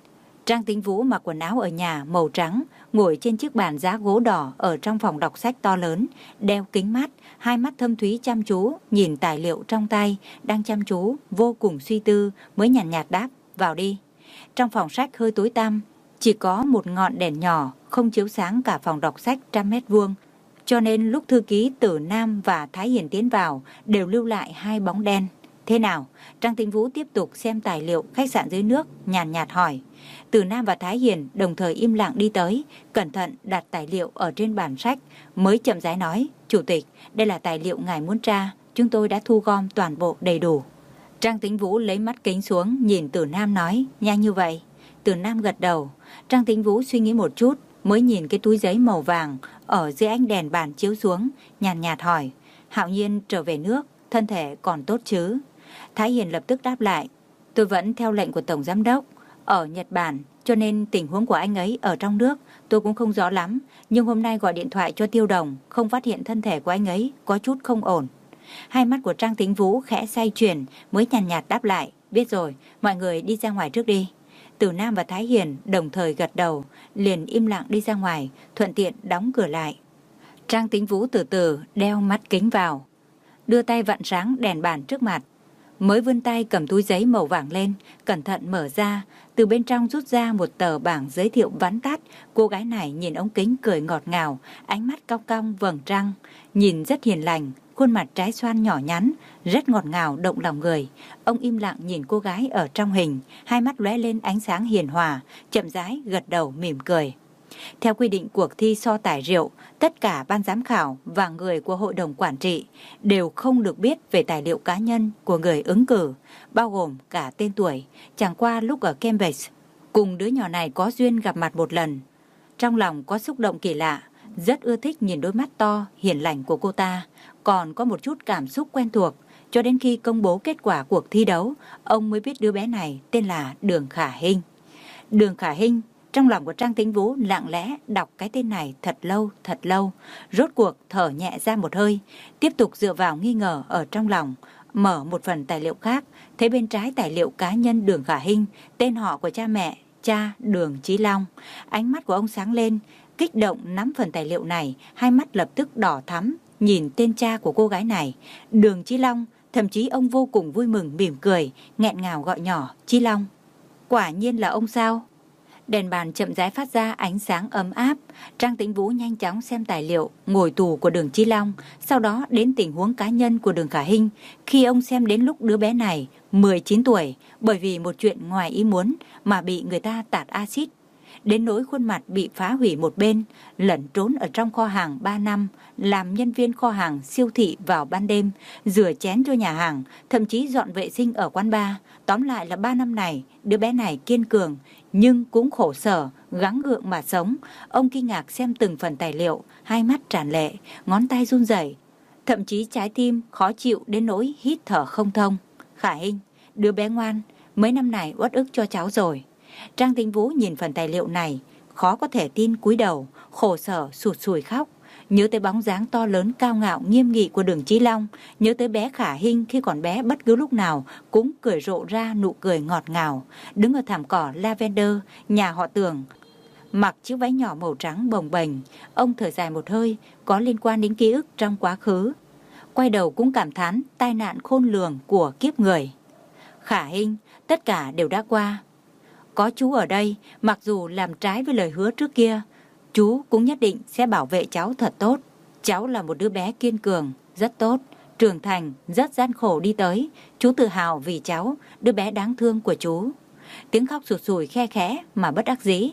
Trang Tĩnh Vũ mặc quần áo ở nhà màu trắng, ngồi trên chiếc bàn giá gỗ đỏ ở trong phòng đọc sách to lớn, đeo kính mắt, hai mắt thâm thúy chăm chú, nhìn tài liệu trong tay, đang chăm chú, vô cùng suy tư, mới nhàn nhạt, nhạt đáp, vào đi. Trong phòng sách hơi tối tăm, chỉ có một ngọn đèn nhỏ, không chiếu sáng cả phòng đọc sách trăm mét vuông. Cho nên lúc thư ký Tử Nam và Thái Hiền tiến vào, đều lưu lại hai bóng đen. Thế nào? Trang Tĩnh Vũ tiếp tục xem tài liệu khách sạn dưới nước, nhàn nhạt, nhạt hỏi. Tử Nam và Thái Hiền đồng thời im lặng đi tới, cẩn thận đặt tài liệu ở trên bàn sách, mới chậm rãi nói, Chủ tịch, đây là tài liệu ngài muốn tra, chúng tôi đã thu gom toàn bộ đầy đủ. Trang Tĩnh Vũ lấy mắt kính xuống, nhìn Tử Nam nói, nhanh như vậy. Tử Nam gật đầu. Trang Tĩnh Vũ suy nghĩ một chút, mới nhìn cái túi giấy màu vàng ở dưới ánh đèn bàn chiếu xuống, nhàn nhạt, nhạt hỏi, Hạo Nhiên trở về nước, thân thể còn tốt chứ? Thái Hiền lập tức đáp lại, tôi vẫn theo lệnh của Tổng Giám đốc ở Nhật Bản, cho nên tình huống của anh ấy ở trong nước tôi cũng không rõ lắm, nhưng hôm nay gọi điện thoại cho Tiêu Đồng, không phát hiện thân thể của anh ấy có chút không ổn. Hai mắt của Trang Tĩnh Vũ khẽ xoay chuyển, mới nhàn nhạt, nhạt đáp lại, biết rồi, mọi người đi ra ngoài trước đi. Tử Nam và Thái Hiền đồng thời gật đầu, liền im lặng đi ra ngoài, thuận tiện đóng cửa lại. Trang Tĩnh Vũ từ từ đeo mắt kính vào, đưa tay vặn sáng đèn bàn trước mặt, mới vươn tay cầm túi giấy màu vàng lên, cẩn thận mở ra, từ bên trong rút ra một tờ bảng giới thiệu vắn tắt. Cô gái này nhìn ống kính cười ngọt ngào, ánh mắt cong cong vầng trăng, nhìn rất hiền lành, khuôn mặt trái xoan nhỏ nhắn, rất ngọt ngào động lòng người. Ông im lặng nhìn cô gái ở trong hình, hai mắt lóe lên ánh sáng hiền hòa, chậm rãi gật đầu mỉm cười. Theo quy định cuộc thi so tài rượu, tất cả ban giám khảo và người của hội đồng quản trị đều không được biết về tài liệu cá nhân của người ứng cử, bao gồm cả tên tuổi. Chẳng qua lúc ở Cambridge, cùng đứa nhỏ này có duyên gặp mặt một lần. Trong lòng có xúc động kỳ lạ, rất ưa thích nhìn đôi mắt to, hiền lành của cô ta, còn có một chút cảm xúc quen thuộc. Cho đến khi công bố kết quả cuộc thi đấu, ông mới biết đứa bé này tên là Đường Khả Hinh. Đường Khả Hinh. Trong lòng của Trang Tĩnh Vũ lặng lẽ đọc cái tên này thật lâu, thật lâu, rốt cuộc thở nhẹ ra một hơi, tiếp tục dựa vào nghi ngờ ở trong lòng, mở một phần tài liệu khác, thấy bên trái tài liệu cá nhân Đường Khả Hinh, tên họ của cha mẹ, cha Đường Chí Long. Ánh mắt của ông sáng lên, kích động nắm phần tài liệu này, hai mắt lập tức đỏ thắm, nhìn tên cha của cô gái này, Đường Chí Long, thậm chí ông vô cùng vui mừng mỉm cười, nghẹn ngào gọi nhỏ, Chí Long. Quả nhiên là ông sao? Đèn bàn chậm rãi phát ra ánh sáng ấm áp. Trang Tĩnh Vũ nhanh chóng xem tài liệu ngồi tù của Đường Chí Long, sau đó đến tình huống cá nhân của Đường Khả Hinh. Khi ông xem đến lúc đứa bé này mười chín tuổi, bởi vì một chuyện ngoài ý muốn mà bị người ta tạt axit, đến nỗi khuôn mặt bị phá hủy một bên, lẩn trốn ở trong kho hàng ba năm, làm nhân viên kho hàng siêu thị vào ban đêm, rửa chén cho nhà hàng, thậm chí dọn vệ sinh ở quán bar. Tóm lại là ba năm này, đứa bé này kiên cường, nhưng cũng khổ sở, gắng gượng mà sống. Ông kinh ngạc xem từng phần tài liệu, hai mắt tràn lệ, ngón tay run rẩy, thậm chí trái tim khó chịu đến nỗi hít thở không thông. Khả Hinh, đứa bé ngoan, mấy năm này uất ức cho cháu rồi. Trang Tĩnh Vũ nhìn phần tài liệu này, khó có thể tin cúi đầu, khổ sở sụt sùi khóc. Nhớ tới bóng dáng to lớn cao ngạo nghiêm nghị của Đường Chí Long, nhớ tới bé Khả Hinh khi còn bé bất cứ lúc nào cũng cười rộ ra nụ cười ngọt ngào, đứng ở thảm cỏ lavender nhà họ Tường, mặc chiếc váy nhỏ màu trắng bồng bềnh. Ông thở dài một hơi, có liên quan đến ký ức trong quá khứ, quay đầu cũng cảm thán tai nạn khôn lường của kiếp người. Khả Hinh, tất cả đều đã qua. Có chú ở đây, mặc dù làm trái với lời hứa trước kia, chú cũng nhất định sẽ bảo vệ cháu thật tốt. Cháu là một đứa bé kiên cường, rất tốt, trưởng thành, rất gian khổ đi tới. Chú tự hào vì cháu, đứa bé đáng thương của chú. Tiếng khóc sụt sùi khe khẽ mà bất đắc dĩ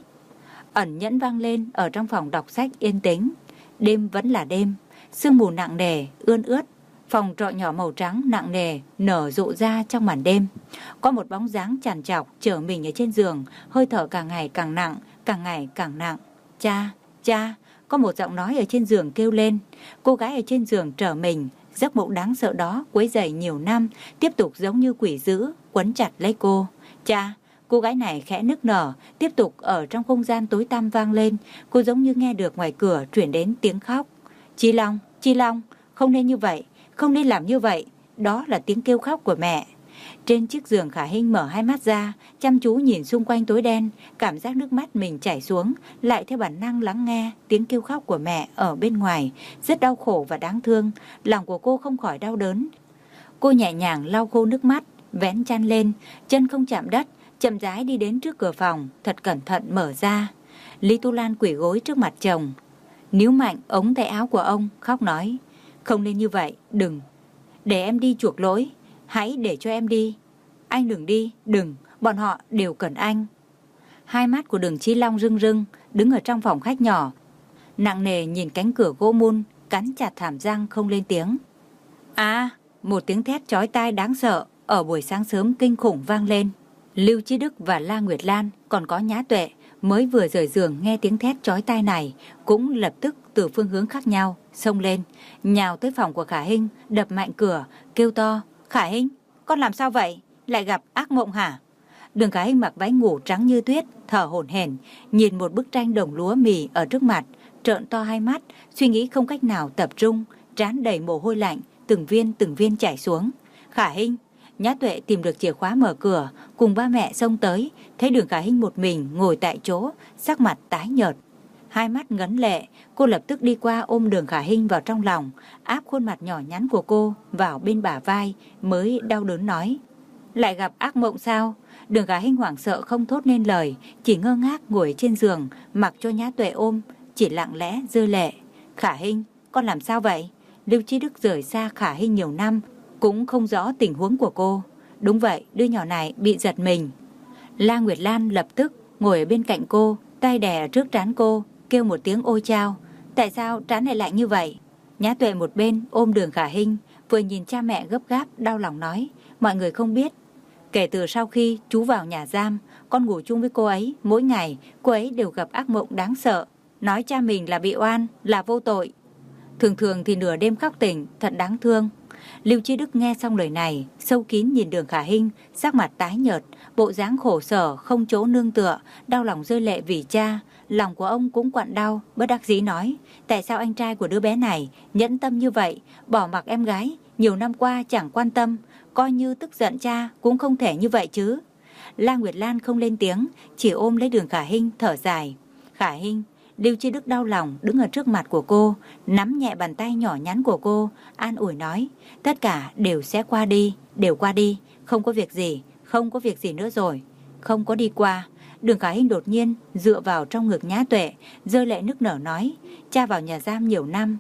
ẩn nhẫn vang lên ở trong phòng đọc sách yên tĩnh. Đêm vẫn là đêm, sương mù nặng nề, ươn ướt. Phòng trọ nhỏ màu trắng nặng nề nở rộ ra trong màn đêm. Có một bóng dáng chằn chọc chở mình ở trên giường, hơi thở càng ngày càng nặng, càng ngày càng nặng. Cha, cha, có một giọng nói ở trên giường kêu lên. Cô gái ở trên giường trở mình, giấc mộng đáng sợ đó quấy rầy nhiều năm, tiếp tục giống như quỷ dữ, quấn chặt lấy cô. Cha, cô gái này khẽ nức nở, tiếp tục ở trong không gian tối tăm vang lên. Cô giống như nghe được ngoài cửa truyền đến tiếng khóc. Chí Long, Chí Long, không nên như vậy, không nên làm như vậy. Đó là tiếng kêu khóc của mẹ. Trên chiếc giường, Khả Hinh mở hai mắt ra, chăm chú nhìn xung quanh tối đen, cảm giác nước mắt mình chảy xuống, lại theo bản năng lắng nghe tiếng kêu khóc của mẹ ở bên ngoài, rất đau khổ và đáng thương. Lòng của cô không khỏi đau đớn. Cô nhẹ nhàng lau khô nước mắt, vén chăn lên, chân không chạm đất, chậm rãi đi đến trước cửa phòng, thật cẩn thận mở ra. Lý Tu Lan quỳ gối trước mặt chồng, níu mạnh ống tay áo của ông, khóc nói: "Không nên như vậy, đừng. Để em đi chuộc lỗi, hãy để cho em đi. Anh đừng đi, đừng, bọn họ đều cần anh." Hai mắt của Đường Chí Long rưng rưng, đứng ở trong phòng khách nhỏ, nặng nề nhìn cánh cửa gỗ mun, cắn chặt hàm răng không lên tiếng. À, một tiếng thét chói tai đáng sợ ở buổi sáng sớm kinh khủng vang lên. Lưu Chí Đức và La Nguyệt Lan còn có Nhã Tuệ mới vừa rời giường nghe tiếng thét chói tai này, cũng lập tức từ phương hướng khác nhau xông lên, nhào tới phòng của Khả Hinh, đập mạnh cửa, kêu to: "Khả Hinh, con làm sao vậy? Lại gặp ác mộng hả?" Đường Khả Hinh mặc váy ngủ trắng như tuyết, thở hổn hển, nhìn một bức tranh đồng lúa mì ở trước mặt, trợn to hai mắt, suy nghĩ không cách nào tập trung, trán đầy mồ hôi lạnh, từng viên từng viên chảy xuống. "Khả Hinh!" Nhã Tuệ tìm được chìa khóa mở cửa, cùng ba mẹ xông tới, thấy Đường Khả Hinh một mình ngồi tại chỗ, sắc mặt tái nhợt, hai mắt ngấn lệ. Cô lập tức đi qua ôm Đường Khả Hinh vào trong lòng, áp khuôn mặt nhỏ nhắn của cô vào bên bả vai, mới đau đớn nói: "Lại gặp ác mộng sao?" Đường Khả Hinh hoảng sợ không thốt nên lời, chỉ ngơ ngác ngồi trên giường, mặc cho Nhã Tuệ ôm, chỉ lặng lẽ rơi lệ. "Khả Hinh, con làm sao vậy?" Lưu Chí Đức rời xa Khả Hinh nhiều năm, cũng không rõ tình huống của cô. Đúng vậy, đứa nhỏ này bị giật mình. La Nguyệt Lan lập tức ngồi ở bên cạnh cô, tay đè trước trán cô, kêu một tiếng ôi chao. "Tại sao trán lại lạnh như vậy?" Nhã Tuệ một bên ôm Đường Khả Hinh, vừa nhìn cha mẹ gấp gáp, đau lòng nói: "Mọi người không biết, kể từ sau khi chú vào nhà giam, con ngủ chung với cô ấy, mỗi ngày cô ấy đều gặp ác mộng đáng sợ, nói cha mình là bị oan, là vô tội. Thường thường thì nửa đêm khóc tỉnh, thật đáng thương." Lưu Chí Đức nghe xong lời này, sâu kín nhìn Đường Khả Hinh, sắc mặt tái nhợt, bộ dáng khổ sở không chỗ nương tựa, đau lòng rơi lệ vì cha. Lòng của ông cũng quặn đau, bất đắc dĩ nói: "Tại sao anh trai của đứa bé này nhẫn tâm như vậy, bỏ mặc em gái nhiều năm qua chẳng quan tâm, coi như tức giận cha cũng không thể như vậy chứ." La Nguyệt Lan không lên tiếng, chỉ ôm lấy Đường Khả Hinh thở dài. "Khả Hinh." Lưu Chí Đức đau lòng đứng ở trước mặt của cô, nắm nhẹ bàn tay nhỏ nhắn của cô, an ủi nói: "Tất cả đều sẽ qua đi, đều qua đi, không có việc gì, không có việc gì nữa rồi." Không có đi qua. Đường Khả Hinh đột nhiên dựa vào trong ngực Nhã Tuệ, rơi lệ nức nở nói: "Cha vào nhà giam nhiều năm,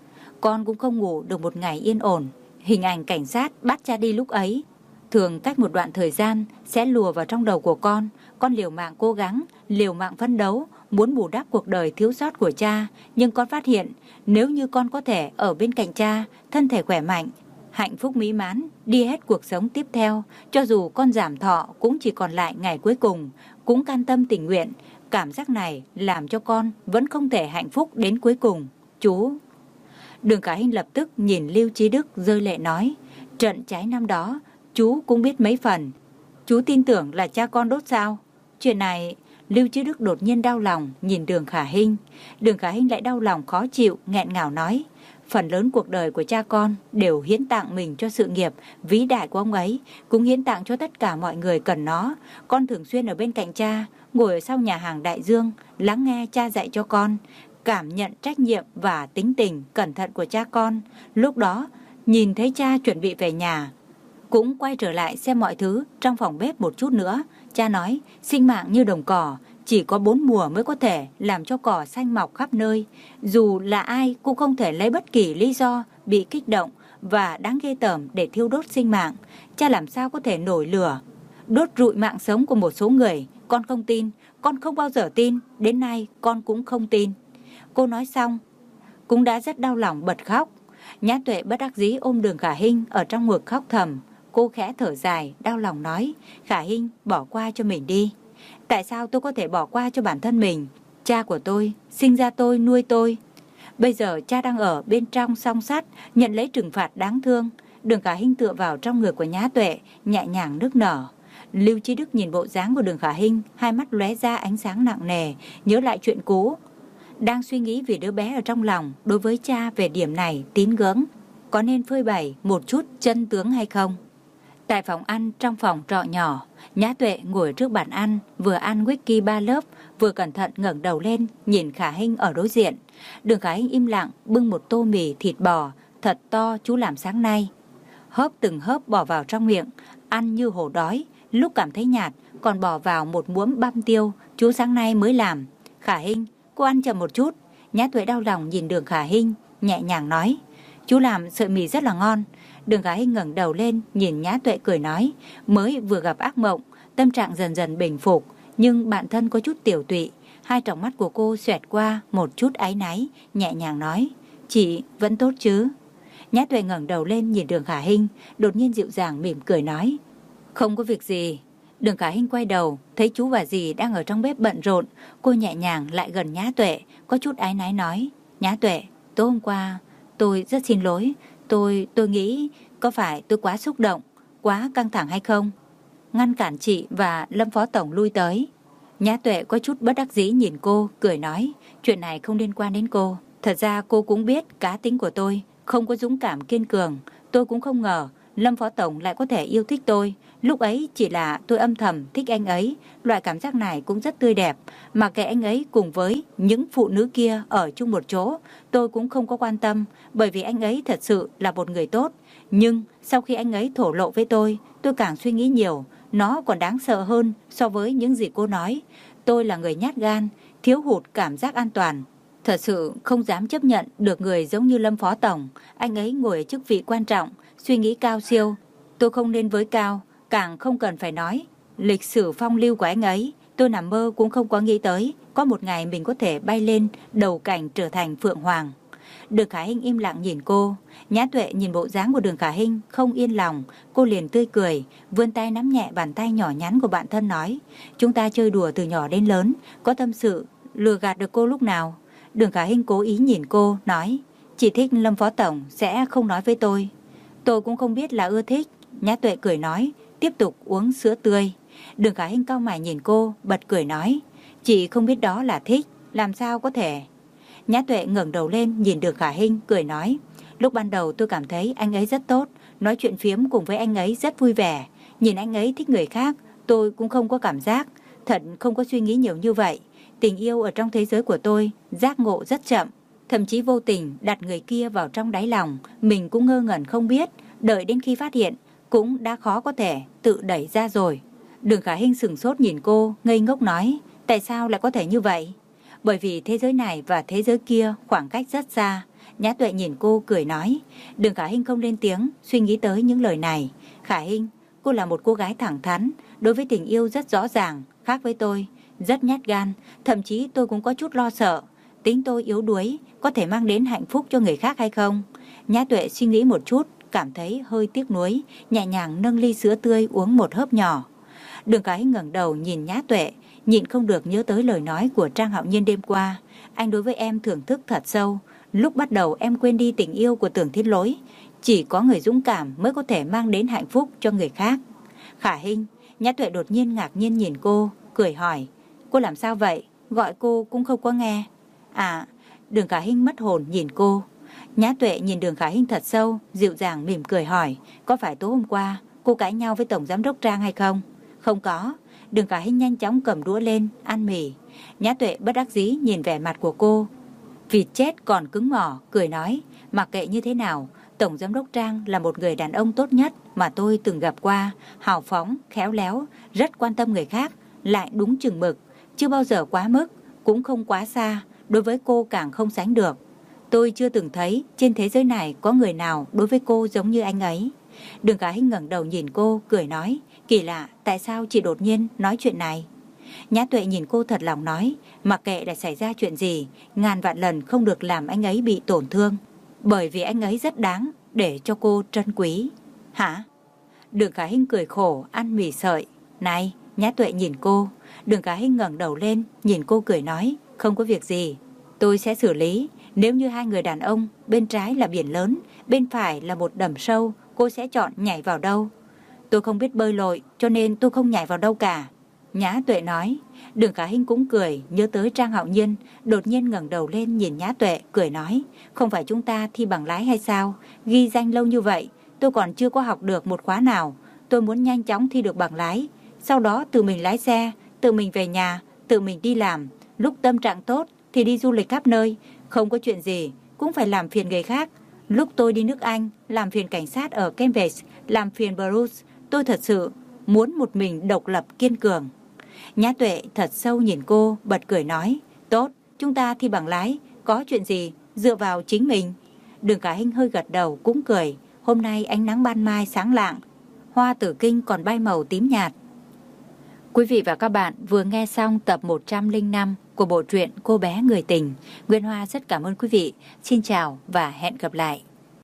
con cũng không ngủ được một ngày yên ổn. Hình ảnh cảnh sát bắt cha đi lúc ấy, thường cách một đoạn thời gian sẽ lùa vào trong đầu của con. Con liều mạng cố gắng, liều mạng phấn đấu, muốn bù đắp cuộc đời thiếu sót của cha. Nhưng con phát hiện, nếu như con có thể ở bên cạnh cha, thân thể khỏe mạnh, hạnh phúc mỹ mãn, đi hết cuộc sống tiếp theo, cho dù con giảm thọ cũng chỉ còn lại ngày cuối cùng, cũng can tâm tình nguyện. Cảm giác này làm cho con vẫn không thể hạnh phúc đến cuối cùng. Chú." Đường Khả Hinh lập tức nhìn Lưu Chí Đức rơi lệ nói: "Trận cháy năm đó, chú cũng biết mấy phần. Chú tin tưởng là cha con đốt sao? Chuyện này..." Lưu Chí Đức đột nhiên đau lòng nhìn Đường Khả Hinh. Đường Khả Hinh lại đau lòng khó chịu, nghẹn ngào nói: "Phần lớn cuộc đời của cha con đều hiến tặng mình cho sự nghiệp vĩ đại của ông ấy, cũng hiến tặng cho tất cả mọi người cần nó. Con thường xuyên ở bên cạnh cha, ngồi ở sau nhà hàng Đại Dương, lắng nghe cha dạy cho con, cảm nhận trách nhiệm và tính tình cẩn thận của cha con. Lúc đó, nhìn thấy cha chuẩn bị về nhà, cũng quay trở lại xem mọi thứ trong phòng bếp một chút nữa. Cha nói, sinh mạng như đồng cỏ, chỉ có bốn mùa mới có thể làm cho cỏ xanh mọc khắp nơi. Dù là ai cũng không thể lấy bất kỳ lý do bị kích động và đáng ghê tởm để thiêu đốt sinh mạng. Cha làm sao có thể nổi lửa, đốt rụi mạng sống của một số người. Con không tin, con không bao giờ tin, đến nay con cũng không tin." Cô nói xong, cũng đã rất đau lòng bật khóc. Nhã Tuệ bất đắc dĩ ôm Đường Khả Hinh ở trong ngực khóc thầm. Cô khẽ thở dài, đau lòng nói: "Khả Hinh, bỏ qua cho mình đi." "Tại sao tôi có thể bỏ qua cho bản thân mình? Cha của tôi, sinh ra tôi, nuôi tôi. Bây giờ cha đang ở bên trong song sắt, nhận lấy trừng phạt đáng thương." Đường Khả Hinh tựa vào trong ngực của Nhã Tuệ, nhẹ nhàng nức nở. Lưu Chí Đức nhìn bộ dáng của Đường Khả Hinh, hai mắt lóe ra ánh sáng nặng nề, nhớ lại chuyện cũ. Đang suy nghĩ vì đứa bé ở trong lòng, đối với cha về điểm này tín ngưỡng có nên phơi bày một chút chân tướng hay không. Tại phòng ăn trong phòng trọ nhỏ, Nhã Tuệ ngồi trước bàn ăn, vừa ăn whisky ba lớp, vừa cẩn thận ngẩng đầu lên nhìn Khả Hinh ở đối diện. Đường Khả Hinh im lặng bưng một tô mì thịt bò thật to chú làm sáng nay. Hớp từng hớp bỏ vào trong miệng, ăn như hổ đói, lúc cảm thấy nhạt còn bỏ vào một muỗng băm tiêu chú sáng nay mới làm. Khả Hinh, cô ăn chậm một chút. Nhã Tuệ đau lòng nhìn Đường Khả Hinh, nhẹ nhàng nói, chú làm sợi mì rất là ngon. Đường Khả Hinh ngẩng đầu lên nhìn Nhã Tuệ cười nói, mới vừa gặp ác mộng, tâm trạng dần dần bình phục, nhưng bản thân có chút tiểu tụy. Hai tròng mắt của cô xoẹt qua một chút áy náy, nhẹ nhàng nói, chị vẫn tốt chứ? Nhã Tuệ ngẩng đầu lên nhìn Đường Khả Hinh, đột nhiên dịu dàng mỉm cười nói, không có việc gì. Đường Khả Hinh quay đầu, thấy chú và dì đang ở trong bếp bận rộn, cô nhẹ nhàng lại gần Nhã Tuệ, có chút áy náy nói, Nhã Tuệ, tối hôm qua tôi rất xin lỗi, tôi tôi nghĩ có phải tôi quá xúc động, quá căng thẳng hay không? Ngăn cản chị và Lâm Phó Tổng lui tới. Nhã Tuệ có chút bất đắc dĩ nhìn cô, cười nói, chuyện này không liên quan đến cô. Thật ra cô cũng biết cá tính của tôi, không có dũng cảm kiên cường. Tôi cũng không ngờ Lâm Phó Tổng lại có thể yêu thích tôi. Lúc ấy chỉ là tôi âm thầm thích anh ấy. Loại cảm giác này cũng rất tươi đẹp. Mà kệ anh ấy cùng với những phụ nữ kia ở chung một chỗ, tôi cũng không có quan tâm, bởi vì anh ấy thật sự là một người tốt. Nhưng sau khi anh ấy thổ lộ với tôi, tôi càng suy nghĩ nhiều. Nó còn đáng sợ hơn so với những gì cô nói. Tôi là người nhát gan, thiếu hụt cảm giác an toàn. Thật sự không dám chấp nhận được người giống như Lâm Phó Tổng. Anh ấy ngồi ở chức vị quan trọng, suy nghĩ cao siêu. Tôi không nên với cao, càng không cần phải nói lịch sử phong lưu của anh ấy. Tôi nằm mơ cũng không có nghĩ tới có một ngày mình có thể bay lên đầu cảnh trở thành Phượng Hoàng. Đường Khả Hinh im lặng nhìn cô. Nhã Tuệ nhìn bộ dáng của Đường Khả Hinh không yên lòng, cô liền tươi cười, vươn tay nắm nhẹ bàn tay nhỏ nhắn của bạn thân nói, chúng ta chơi đùa từ nhỏ đến lớn, có tâm sự lừa gạt được cô lúc nào? Đường Khả Hinh cố ý nhìn cô, nói, chị thích Lâm Phó Tổng sẽ không nói với tôi. Tôi cũng không biết là ưa thích. Nhã Tuệ cười nói, tiếp tục uống sữa tươi. Đường Khả Hinh cau mày nhìn cô, bật cười nói, chị không biết đó là thích, làm sao có thể? Nhã Tuệ ngẩng đầu lên nhìn Đường Khả Hinh, cười nói, lúc ban đầu tôi cảm thấy anh ấy rất tốt, nói chuyện phiếm cùng với anh ấy rất vui vẻ. Nhìn anh ấy thích người khác, tôi cũng không có cảm giác, thật không có suy nghĩ nhiều như vậy. Tình yêu ở trong thế giới của tôi, giác ngộ rất chậm, thậm chí vô tình đặt người kia vào trong đáy lòng, mình cũng ngơ ngẩn không biết, đợi đến khi phát hiện, cũng đã khó có thể tự đẩy ra rồi. Đường Khả Hinh sửng sốt nhìn cô, ngây ngốc nói, tại sao lại có thể như vậy? Bởi vì thế giới này và thế giới kia khoảng cách rất xa. Nhã Tuệ nhìn cô cười nói. Đường Khả Hinh không lên tiếng, suy nghĩ tới những lời này. Khả Hinh, cô là một cô gái thẳng thắn, đối với tình yêu rất rõ ràng, khác với tôi, rất nhát gan, thậm chí tôi cũng có chút lo sợ. Tính tôi yếu đuối, có thể mang đến hạnh phúc cho người khác hay không? Nhã Tuệ suy nghĩ một chút, cảm thấy hơi tiếc nuối, nhẹ nhàng nâng ly sữa tươi uống một hớp nhỏ. Đường Khả Hinh ngẩng đầu nhìn Nhã Tuệ, nhịn không được nhớ tới lời nói của Trang Hạo Nhiên đêm qua. Anh đối với em thưởng thức thật sâu. Lúc bắt đầu em quên đi tình yêu của Tưởng Thiên Lỗi. Chỉ có người dũng cảm mới có thể mang đến hạnh phúc cho người khác. Khả Hinh, Nhã Tuệ đột nhiên ngạc nhiên nhìn cô, cười hỏi, cô làm sao vậy? Gọi cô cũng không có nghe. À, Đường Khả Hinh mất hồn nhìn cô. Nhã Tuệ nhìn Đường Khả Hinh thật sâu, dịu dàng mỉm cười hỏi, có phải tối hôm qua cô cãi nhau với Tổng Giám đốc Trang hay không? Không có. Đường Khả Hinh nhanh chóng cầm đũa lên, ăn mì. Nhã Tuệ bất đắc dĩ nhìn vẻ mặt của cô. Vịt chết còn cứng mỏ, cười nói, mặc kệ như thế nào, Tổng Giám đốc Trang là một người đàn ông tốt nhất mà tôi từng gặp qua, hào phóng, khéo léo, rất quan tâm người khác, lại đúng chừng mực, chưa bao giờ quá mức, cũng không quá xa, đối với cô càng không sánh được. Tôi chưa từng thấy trên thế giới này có người nào đối với cô giống như anh ấy. Đường Khả Hinh ngẩng đầu nhìn cô, cười nói, kỳ lạ, tại sao chị đột nhiên nói chuyện này? Nhã Tuệ nhìn cô thật lòng nói, mặc kệ đã xảy ra chuyện gì, ngàn vạn lần không được làm anh ấy bị tổn thương, bởi vì anh ấy rất đáng để cho cô trân quý. Hả? Đường Khả Hinh cười khổ, ăn mì sợi. Này, Nhã Tuệ nhìn cô. Đường Khả Hinh ngẩng đầu lên, nhìn cô cười nói, không có việc gì, tôi sẽ xử lý. Nếu như hai người đàn ông, bên trái là biển lớn, bên phải là một đầm sâu, cô sẽ chọn nhảy vào đâu? Tôi không biết bơi lội, cho nên tôi không nhảy vào đâu cả. Nhã Tuệ nói. Đường Khả Hinh cũng cười, nhớ tới Trang Hạo Nhiên, đột nhiên ngẩng đầu lên nhìn Nhã Tuệ, cười nói, không phải chúng ta thi bằng lái hay sao? Ghi danh lâu như vậy, tôi còn chưa có học được một khóa nào. Tôi muốn nhanh chóng thi được bằng lái, sau đó tự mình lái xe, tự mình về nhà, tự mình đi làm. Lúc tâm trạng tốt thì đi du lịch khắp nơi, không có chuyện gì cũng phải làm phiền người khác. Lúc tôi đi nước Anh, làm phiền cảnh sát ở Cambridge, làm phiền Bruce, tôi thật sự muốn một mình độc lập kiên cường. Nhã Tuệ thật sâu nhìn cô, bật cười nói, tốt, chúng ta thi bằng lái, có chuyện gì, dựa vào chính mình. Đường Cả Hinh hơi gật đầu cũng cười, hôm nay ánh nắng ban mai sáng lạng, hoa tử kinh còn bay màu tím nhạt. Quý vị và các bạn vừa nghe xong tập một trăm lẻ năm của bộ truyện Cô bé người tình. Nguyên Hoa rất cảm ơn quý vị. Xin chào và hẹn gặp lại.